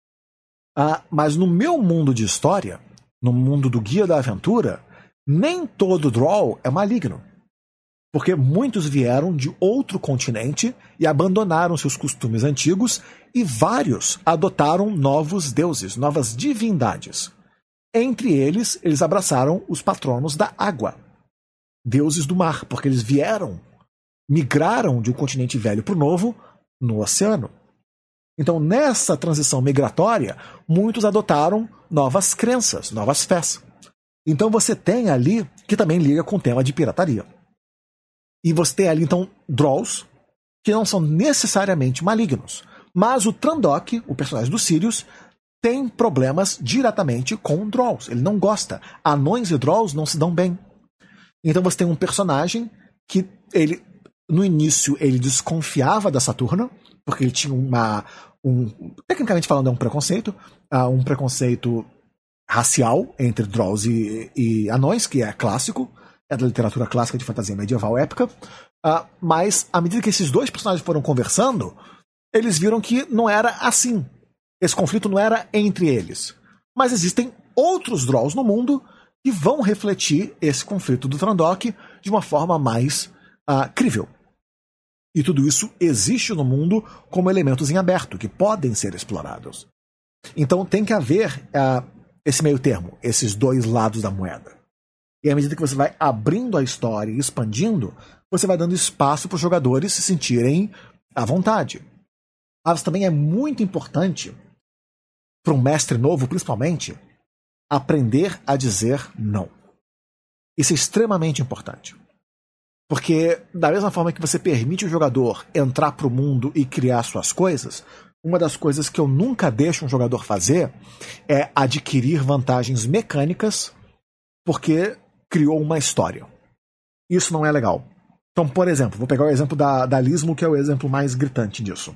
A: Mas no meu mundo de história, no mundo do Guia da Aventura, nem todo Drow é maligno. Porque muitos vieram de outro continente e abandonaram seus costumes antigos, e vários adotaram novos deuses, novas divindades. Entre eles, eles abraçaram os patronos da água, deuses do mar, porque eles migraram de um continente velho para o novo no oceano. Então, nessa transição migratória, muitos adotaram novas crenças, novas fés. Então você tem ali, que também liga com o tema de pirataria. E você tem ali, então, Drolls, que não são necessariamente malignos. Mas o Trandok, o personagem do Sirius, tem problemas diretamente com Drolls. Ele não gosta. Anões e Drolls não se dão bem. Então você tem um personagem que no início ele desconfiava da Saturna, porque ele tinha tecnicamente falando é um preconceito racial entre Drolls e anões, que é clássico, é da literatura clássica de fantasia medieval épica, mas à medida que esses dois personagens foram conversando, eles viram que não era assim. Esse conflito não era entre eles. Mas existem outros Drolls no mundo que vão refletir esse conflito do Trandok de uma forma mais crível. E tudo isso existe no mundo como elementos em aberto, que podem ser explorados. Então tem que haver esse meio termo, esses dois lados da moeda. E à medida que você vai abrindo a história e expandindo, você vai dando espaço para os jogadores se sentirem à vontade. Mas também é muito importante, para um mestre novo principalmente, aprender a dizer não. Isso é extremamente importante. Porque, da mesma forma que você permite o jogador entrar para o mundo e criar suas coisas, uma das coisas que eu nunca deixo um jogador fazer é adquirir vantagens mecânicas porque criou uma história. Isso não é legal. Então, por exemplo, vou pegar o exemplo da Lismo, que é o exemplo mais gritante disso.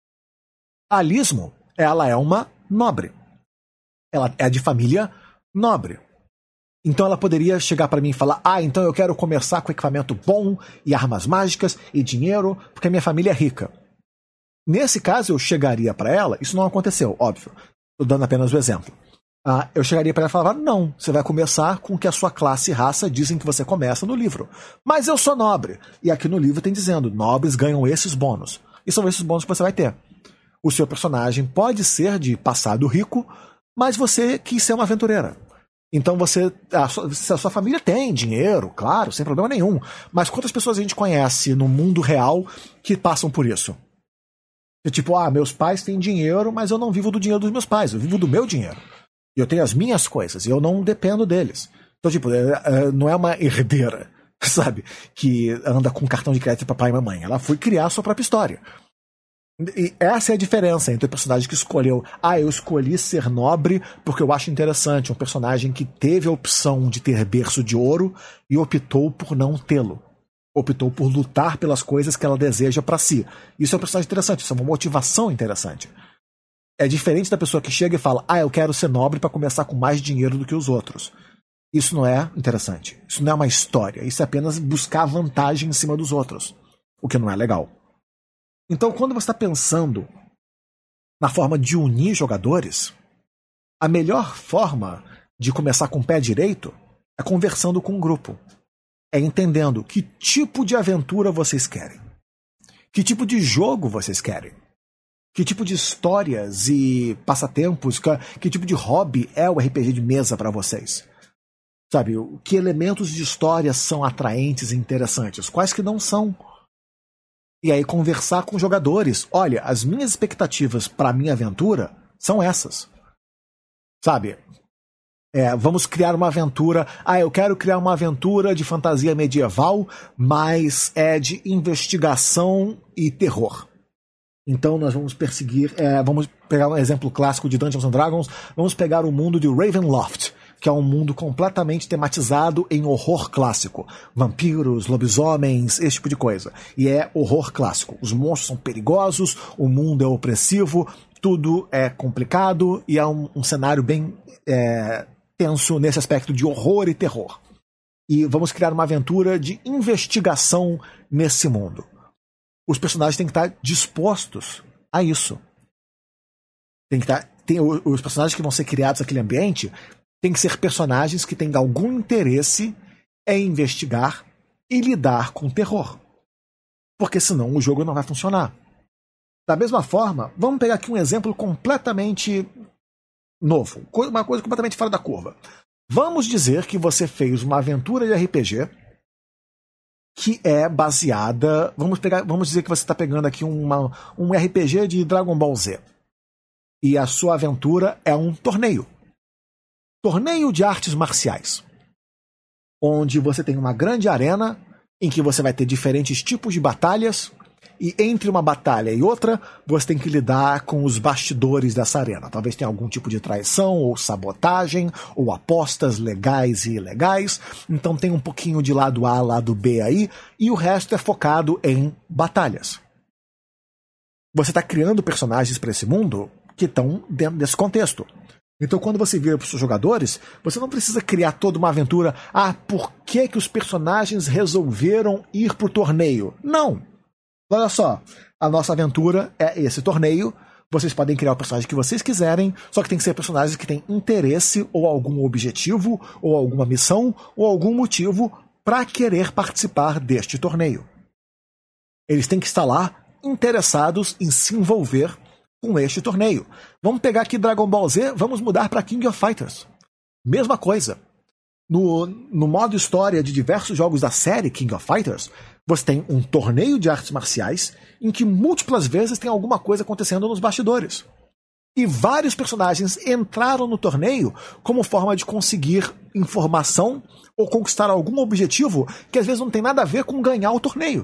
A: A Lismo, ela é uma nobre. Ela é de família nobre. Então ela poderia chegar para mim e falar: então eu quero começar com equipamento bom e armas mágicas e dinheiro, porque a minha família é rica. Nesse caso eu chegaria para ela, isso não aconteceu, óbvio. Estou dando apenas o exemplo. Eu chegaria para ela e falava: não, você vai começar com o que a sua classe e raça dizem que você começa no livro. Mas eu sou nobre. E aqui no livro tem dizendo: nobres ganham esses bônus. E são esses bônus que você vai ter. O seu personagem pode ser de passado rico, mas você quis ser uma aventureira. Então a sua família tem dinheiro, claro, sem problema nenhum. Mas quantas pessoas a gente conhece no mundo real que passam por isso? Tipo, meus pais têm dinheiro, mas eu não vivo do dinheiro dos meus pais, eu vivo do meu dinheiro. E eu tenho as minhas coisas, e eu não dependo deles. Então, tipo, não é uma herdeira, sabe? Que anda com cartão de crédito de papai e mamãe. Ela foi criar a sua própria história. E essa é a diferença entre o personagem que escolheu: eu escolhi ser nobre porque eu acho interessante. Um personagem que teve a opção de ter berço de ouro e optou por não tê-lo. Optou por lutar pelas coisas que ela deseja para si. Isso é um personagem interessante, isso é uma motivação interessante. É diferente da pessoa que chega e fala: eu quero ser nobre para começar com mais dinheiro do que os outros. Isso não é interessante. Isso não é uma história. Isso é apenas buscar vantagem em cima dos outros. O que não é legal. Então, quando você está pensando na forma de unir jogadores, a melhor forma de começar com o pé direito é conversando com o grupo. É entendendo que tipo de aventura vocês querem. Que tipo de jogo vocês querem. Que tipo de histórias e passatempos, que tipo de hobby é o RPG de mesa para vocês. Sabe, que elementos de história são atraentes e interessantes, quais que não são. E aí conversar com os jogadores. Olha, as minhas expectativas para a minha aventura são essas. Sabe? Vamos criar uma aventura. Eu quero criar uma aventura de fantasia medieval, mas é de investigação e terror. Então nós vamos perseguir. Vamos pegar um exemplo clássico de Dungeons and Dragons. Vamos pegar o mundo de Ravenloft, que é um mundo completamente tematizado em horror clássico. Vampiros, lobisomens, esse tipo de coisa. E é horror clássico. Os monstros são perigosos, o mundo é opressivo, tudo é complicado e é um cenário bem tenso nesse aspecto de horror e terror. E vamos criar uma aventura de investigação nesse mundo. Os personagens têm que estar dispostos a isso. Os personagens que vão ser criados naquele ambiente têm que ser personagens que têm algum interesse em investigar e lidar com terror. Porque senão o jogo não vai funcionar. Da mesma forma, vamos pegar aqui um exemplo completamente novo. Uma coisa completamente fora da curva. Vamos dizer que você fez uma aventura de RPG que é baseada... Vamos dizer que você está pegando aqui um RPG de Dragon Ball Z. E a sua aventura é um torneio. Torneio de artes marciais. Onde você tem uma grande arena em que você vai ter diferentes tipos de batalhas. E entre uma batalha e outra, você tem que lidar com os bastidores dessa arena. Talvez tenha algum tipo de traição, ou sabotagem, ou apostas legais e ilegais. Então tem um pouquinho de lado A, lado B aí, e o resto é focado em batalhas. Você está criando personagens para esse mundo que estão dentro desse contexto. Então quando você vira para os seus jogadores, você não precisa criar toda uma aventura. Por que os personagens resolveram ir para o torneio? Não! Olha só, a nossa aventura é esse torneio. Vocês podem criar o personagem que vocês quiserem, só que tem que ser personagens que têm interesse, ou algum objetivo, ou alguma missão, ou algum motivo para querer participar deste torneio. Eles têm que estar lá interessados em se envolver com este torneio. Vamos pegar aqui Dragon Ball Z, vamos mudar para King of Fighters. Mesma coisa. No modo história de diversos jogos da série King of Fighters, você tem um torneio de artes marciais em que múltiplas vezes tem alguma coisa acontecendo nos bastidores. E vários personagens entraram no torneio como forma de conseguir informação ou conquistar algum objetivo que às vezes não tem nada a ver com ganhar o torneio.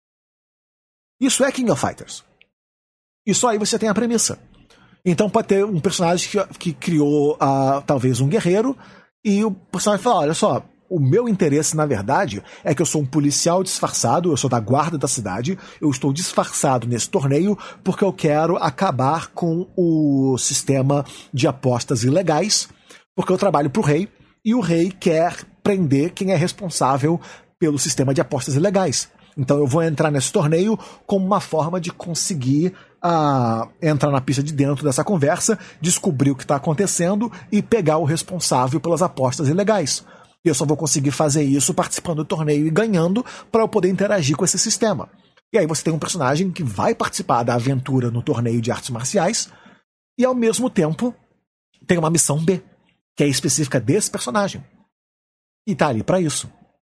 A: Isso é King of Fighters. E só aí você tem a premissa. Então pode ter um personagem que criou talvez um guerreiro, e o personagem fala, olha só, o meu interesse, na verdade, é que eu sou um policial disfarçado, eu sou da guarda da cidade, eu estou disfarçado nesse torneio porque eu quero acabar com o sistema de apostas ilegais, porque eu trabalho para o rei, e o rei quer prender quem é responsável pelo sistema de apostas ilegais. Então eu vou entrar nesse torneio como uma forma de conseguir entrar na pista de dentro dessa conversa, descobrir o que está acontecendo e pegar o responsável pelas apostas ilegais. E eu só vou conseguir fazer isso participando do torneio e ganhando para eu poder interagir com esse sistema. E aí você tem um personagem que vai participar da aventura no torneio de artes marciais e ao mesmo tempo tem uma missão B, que é específica desse personagem. E tá ali para isso.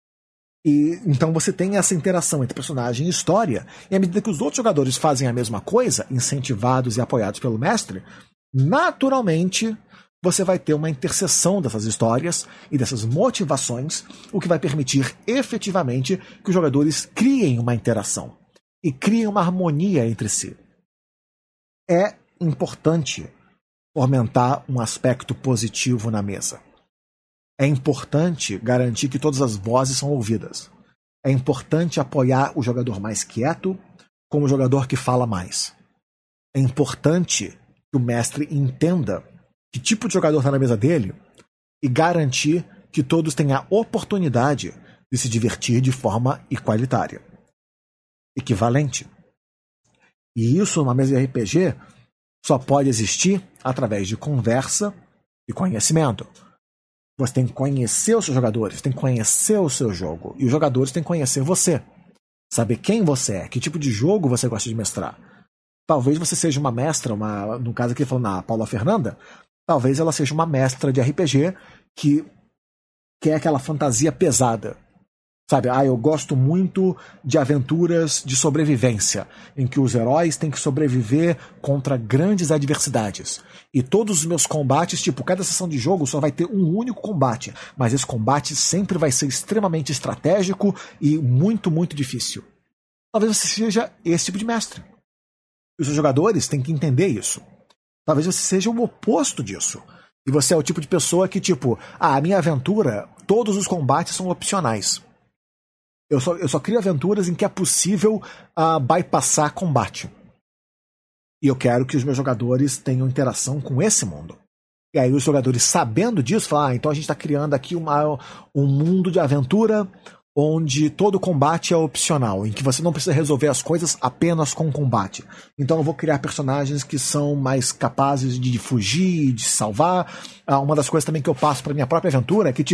A: E então você tem essa interação entre personagem e história, e à medida que os outros jogadores fazem a mesma coisa, incentivados e apoiados pelo mestre, naturalmente você vai ter uma interseção dessas histórias e dessas motivações, o que vai permitir efetivamente que os jogadores criem uma interação e criem uma harmonia entre si. É importante fomentar um aspecto positivo na mesa. É importante garantir que todas as vozes são ouvidas. É importante apoiar o jogador mais quieto com o jogador que fala mais. É importante que o mestre entenda que tipo de jogador está na mesa dele e garantir que todos tenham a oportunidade de se divertir de forma igualitária, equivalente. E isso numa mesa de RPG só pode existir através de conversa e conhecimento. Você tem que conhecer os seus jogadores, tem que conhecer o seu jogo. E os jogadores têm que conhecer você. Saber quem você é, que tipo de jogo você gosta de mestrar. Talvez você seja uma mestra, no caso aqui falando na Paula Fernanda, talvez ela seja uma mestra de RPG que quer aquela fantasia pesada. Sabe, eu gosto muito de aventuras de sobrevivência, em que os heróis têm que sobreviver contra grandes adversidades. E todos os meus combates, cada sessão de jogo só vai ter um único combate, mas esse combate sempre vai ser extremamente estratégico e muito, muito difícil. Talvez você seja esse tipo de mestre. E os seus jogadores têm que entender isso. Talvez você seja o oposto disso. E você é o tipo de pessoa que, a minha aventura, todos os combates são opcionais. Eu só crio aventuras em que é possível bypassar combate. E eu quero que os meus jogadores tenham interação com esse mundo. E aí os jogadores, sabendo disso, falam, então a gente está criando aqui um mundo de aventura onde todo combate é opcional, em que você não precisa resolver as coisas apenas com combate. Então eu vou criar personagens que são mais capazes de fugir, de salvar. Uma das coisas também que eu passo para minha própria aventura é que,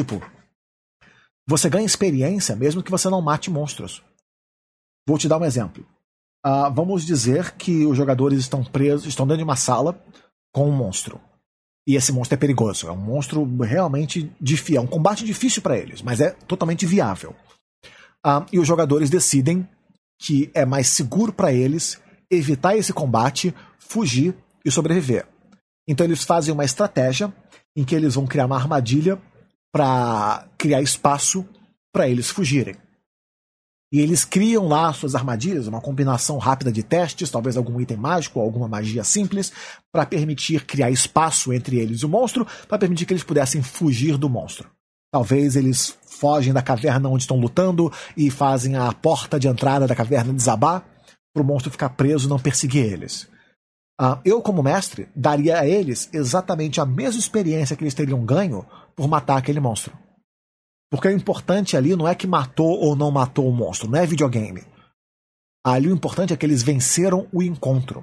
A: você ganha experiência mesmo que você não mate monstros. Vou te dar um exemplo. Vamos dizer que os jogadores estão dentro de uma sala com um monstro. E esse monstro é perigoso. É um monstro realmente difícil. É um combate difícil para eles, mas é totalmente viável. E os jogadores decidem que é mais seguro para eles evitar esse combate, fugir e sobreviver. Então eles fazem uma estratégia em que eles vão criar uma armadilha para criar espaço para eles fugirem. E eles criam lá suas armadilhas, uma combinação rápida de testes, talvez algum item mágico ou alguma magia simples, para permitir criar espaço entre eles e o monstro, para permitir que eles pudessem fugir do monstro. Talvez eles fogem da caverna onde estão lutando e fazem a porta de entrada da caverna desabar, para o monstro ficar preso e não perseguir eles. Eu, como mestre, daria a eles exatamente a mesma experiência que eles teriam ganho por matar aquele monstro. Porque o importante ali não é que matou ou não matou o monstro, não é videogame. Ali o importante é que eles venceram o encontro.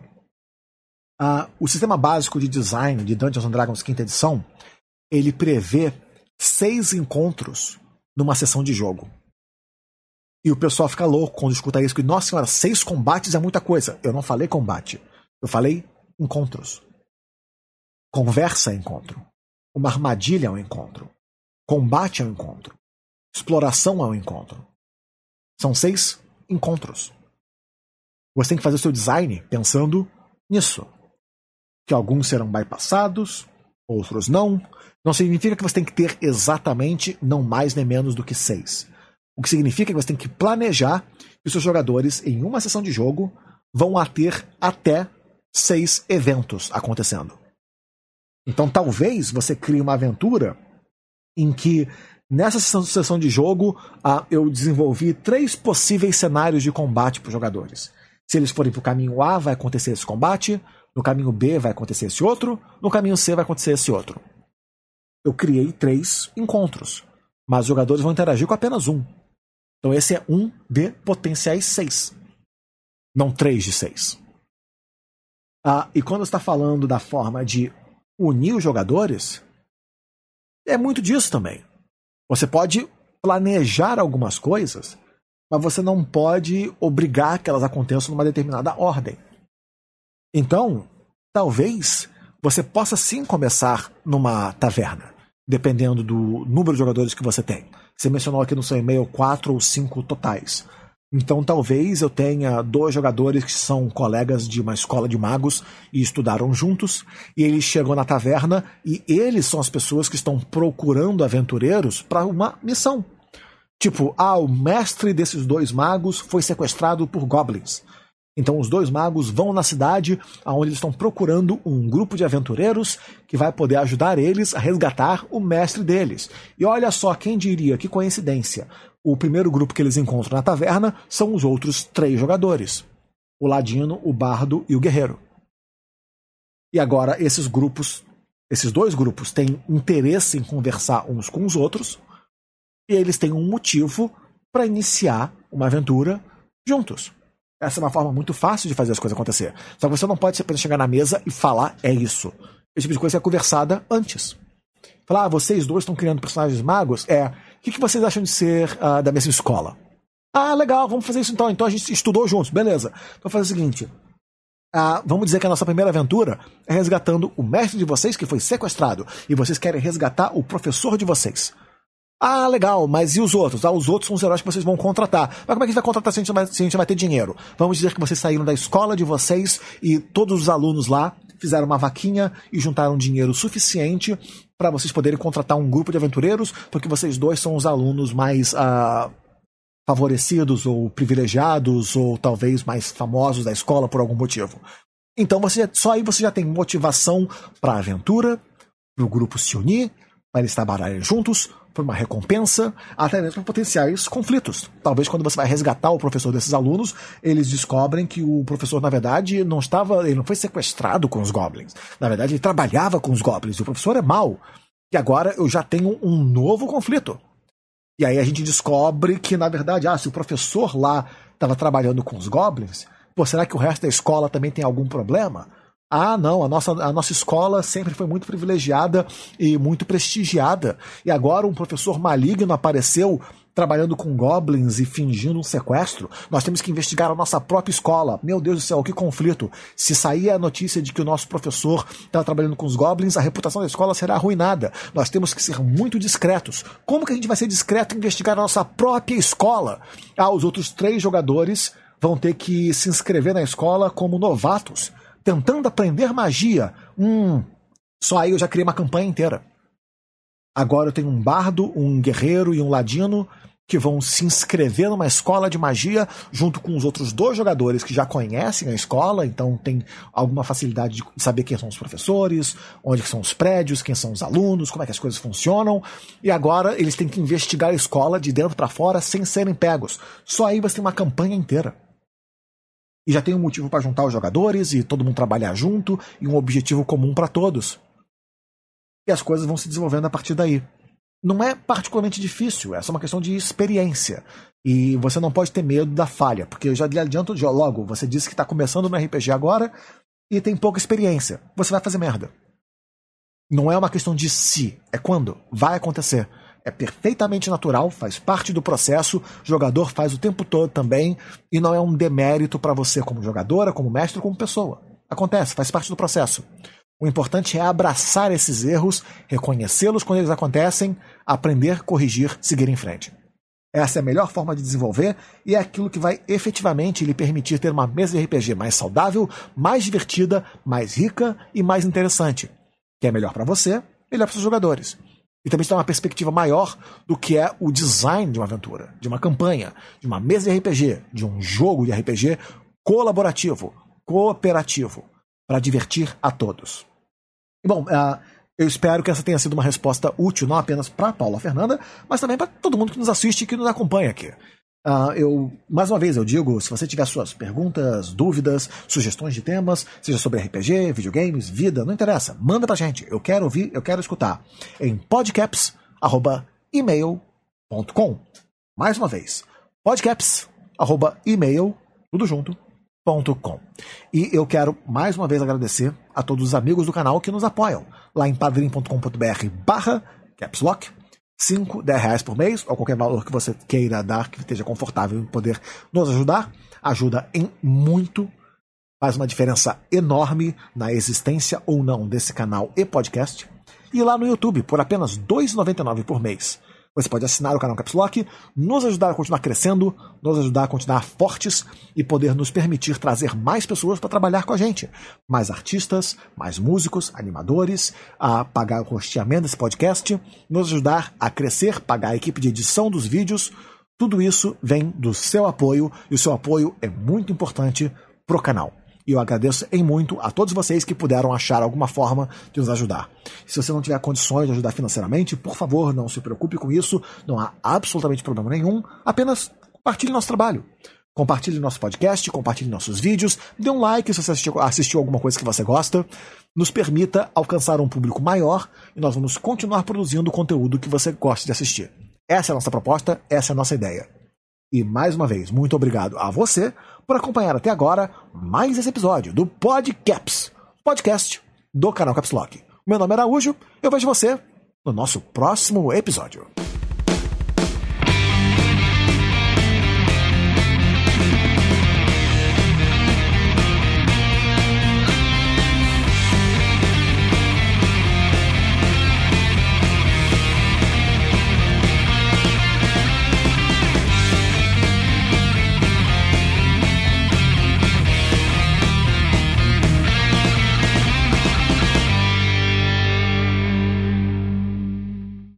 A: O sistema básico de design de Dungeons & Dragons 5ª edição, ele prevê 6 encontros numa sessão de jogo. E o pessoal fica louco quando escuta isso, que, nossa senhora, 6 combates é muita coisa. Eu não falei combate, eu falei encontros. Conversa é encontro. Uma armadilha é um encontro. Combate é um encontro. Exploração é um encontro. São 6 encontros. Você tem que fazer o seu design pensando nisso. Que alguns serão bypassados, outros não. Não significa que você tem que ter exatamente não mais nem menos do que 6. O que significa que você tem que planejar que os seus jogadores, em uma sessão de jogo, vão ter até 6 eventos acontecendo. Então talvez você crie uma aventura em que, nessa sessão de jogo, eu desenvolvi 3 possíveis cenários de combate para os jogadores. Se eles forem para o caminho A, vai acontecer esse combate, no caminho B vai acontecer esse outro, no caminho C vai acontecer esse outro. Eu criei 3 encontros, mas os jogadores vão interagir com apenas um. Então esse é um de potenciais 6, não 3 de 6. E quando você está falando da forma de unir os jogadores, é muito disso também. Você pode planejar algumas coisas, mas você não pode obrigar que elas aconteçam numa determinada ordem. Então, talvez você possa sim começar numa taverna, dependendo do número de jogadores que você tem. Você mencionou aqui no seu e-mail 4 ou 5 totais. Então talvez eu tenha 2 jogadores que são colegas de uma escola de magos e estudaram juntos, e eles chegam na taverna e eles são as pessoas que estão procurando aventureiros para uma missão. O mestre desses 2 magos foi sequestrado por goblins. Então os 2 magos vão na cidade onde eles estão procurando um grupo de aventureiros que vai poder ajudar eles a resgatar o mestre deles. E olha só, quem diria, que coincidência. O primeiro grupo que eles encontram na taverna são os outros 3 jogadores. O ladino, o bardo e o guerreiro. E agora esses 2 grupos têm interesse em conversar uns com os outros, e eles têm um motivo para iniciar uma aventura juntos. Essa é uma forma muito fácil de fazer as coisas acontecer. Só que você não pode apenas chegar na mesa e falar, é isso. Esse tipo de coisa é conversada antes. Falar, vocês 2 estão criando personagens magos? O que vocês acham de ser da mesma escola? Legal, vamos fazer isso então. Então a gente estudou juntos, beleza. Então faz o seguinte, vamos dizer que a nossa primeira aventura é resgatando o mestre de vocês que foi sequestrado, e vocês querem resgatar o professor de vocês. Ah, legal, mas e os outros? Ah, os outros são os heróis que vocês vão contratar. Mas como é que a gente vai contratar se a gente vai ter dinheiro? Vamos dizer que vocês saíram da escola de vocês e todos os alunos lá fizeram uma vaquinha e juntaram dinheiro suficiente para vocês poderem contratar um grupo de aventureiros, porque vocês dois são os alunos mais favorecidos ou privilegiados ou talvez mais famosos da escola por algum motivo. Então só aí você já tem motivação para a aventura, para o grupo se unir, para eles trabalharem juntos, por uma recompensa, até mesmo para potenciais conflitos. Talvez quando você vai resgatar o professor desses alunos, eles descobrem que o professor, na verdade, ele não foi sequestrado com os goblins. Na verdade, ele trabalhava com os goblins, e o professor é mau. E agora eu já tenho um novo conflito. E aí a gente descobre que, na verdade, se o professor lá estava trabalhando com os goblins, será que o resto da escola também tem algum problema? Ah, não, a nossa escola sempre foi muito privilegiada e muito prestigiada. E agora um professor maligno apareceu trabalhando com goblins e fingindo um sequestro. Nós temos que investigar a nossa própria escola. Meu Deus do céu, que conflito. Se sair a notícia de que o nosso professor está trabalhando com os goblins, a reputação da escola será arruinada. Nós temos que ser muito discretos. Como que a gente vai ser discreto e investigar a nossa própria escola? Os outros 3 jogadores vão ter que se inscrever na escola como novatos, tentando aprender magia. Só aí eu já criei uma campanha inteira. Agora eu tenho um bardo, um guerreiro e um ladino que vão se inscrever numa escola de magia junto com os outros 2 jogadores que já conhecem a escola, então tem alguma facilidade de saber quem são os professores, onde são os prédios, quem são os alunos, como é que as coisas funcionam. E agora eles têm que investigar a escola de dentro para fora sem serem pegos. Só aí você tem uma campanha inteira. E já tem um motivo para juntar os jogadores e todo mundo trabalhar junto e um objetivo comum para todos. E as coisas vão se desenvolvendo a partir daí. Não é particularmente difícil, é só uma questão de experiência. E você não pode ter medo da falha, porque eu já lhe adianto logo, você disse que está começando no RPG agora e tem pouca experiência. Você vai fazer merda. Não é uma questão de se, é quando. Vai acontecer. É perfeitamente natural, faz parte do processo, o jogador faz o tempo todo também, e não é um demérito para você como jogadora, como mestre, como pessoa. Acontece, faz parte do processo. O importante é abraçar esses erros, reconhecê-los quando eles acontecem, aprender, corrigir, seguir em frente. Essa é a melhor forma de desenvolver e é aquilo que vai efetivamente lhe permitir ter uma mesa de RPG mais saudável, mais divertida, mais rica e mais interessante. Que é melhor para você, melhor para os jogadores. E também te dá uma perspectiva maior do que é o design de uma aventura, de uma campanha, de uma mesa de RPG, de um jogo de RPG colaborativo, cooperativo, para divertir a todos. E bom, eu espero que essa tenha sido uma resposta útil, não apenas para Paula Fernanda, mas também para todo mundo que nos assiste e que nos acompanha aqui. Mais uma vez, eu digo, se você tiver suas perguntas, dúvidas, sugestões de temas, seja sobre RPG, videogames, vida, não interessa, manda pra gente. Eu quero ouvir, eu quero escutar. Em podcaps@email.com. Mais uma vez, podcaps@email, tudo junto, .com. E eu quero mais uma vez agradecer a todos os amigos do canal que nos apoiam lá em padrim.com.br/capslock. 5, 10 reais por mês, ou qualquer valor que você queira dar, que esteja confortável em poder nos ajudar. Ajuda em muito, faz uma diferença enorme na existência ou não desse canal e podcast. E lá no YouTube, por apenas R$ 2,99 por mês. Você pode assinar o canal Caps Lock, nos ajudar a continuar crescendo, nos ajudar a continuar fortes e poder nos permitir trazer mais pessoas para trabalhar com a gente. Mais artistas, mais músicos, animadores, a pagar o rosteamento desse podcast, nos ajudar a crescer, pagar a equipe de edição dos vídeos. Tudo isso vem do seu apoio e o seu apoio é muito importante pro canal. E eu agradeço em muito a todos vocês que puderam achar alguma forma de nos ajudar. Se você não tiver condições de ajudar financeiramente, por favor, não se preocupe com isso. Não há absolutamente problema nenhum. Apenas compartilhe nosso trabalho. Compartilhe nosso podcast, compartilhe nossos vídeos. Dê um like se você assistiu alguma coisa que você gosta. Nos permita alcançar um público maior e nós vamos continuar produzindo o conteúdo que você gosta de assistir. Essa é a nossa proposta, essa é a nossa ideia. E mais uma vez, muito obrigado a você por acompanhar até agora mais esse episódio do Podcaps, podcast do canal Caps Lock. Meu nome é Araújo, eu vejo você no nosso próximo episódio.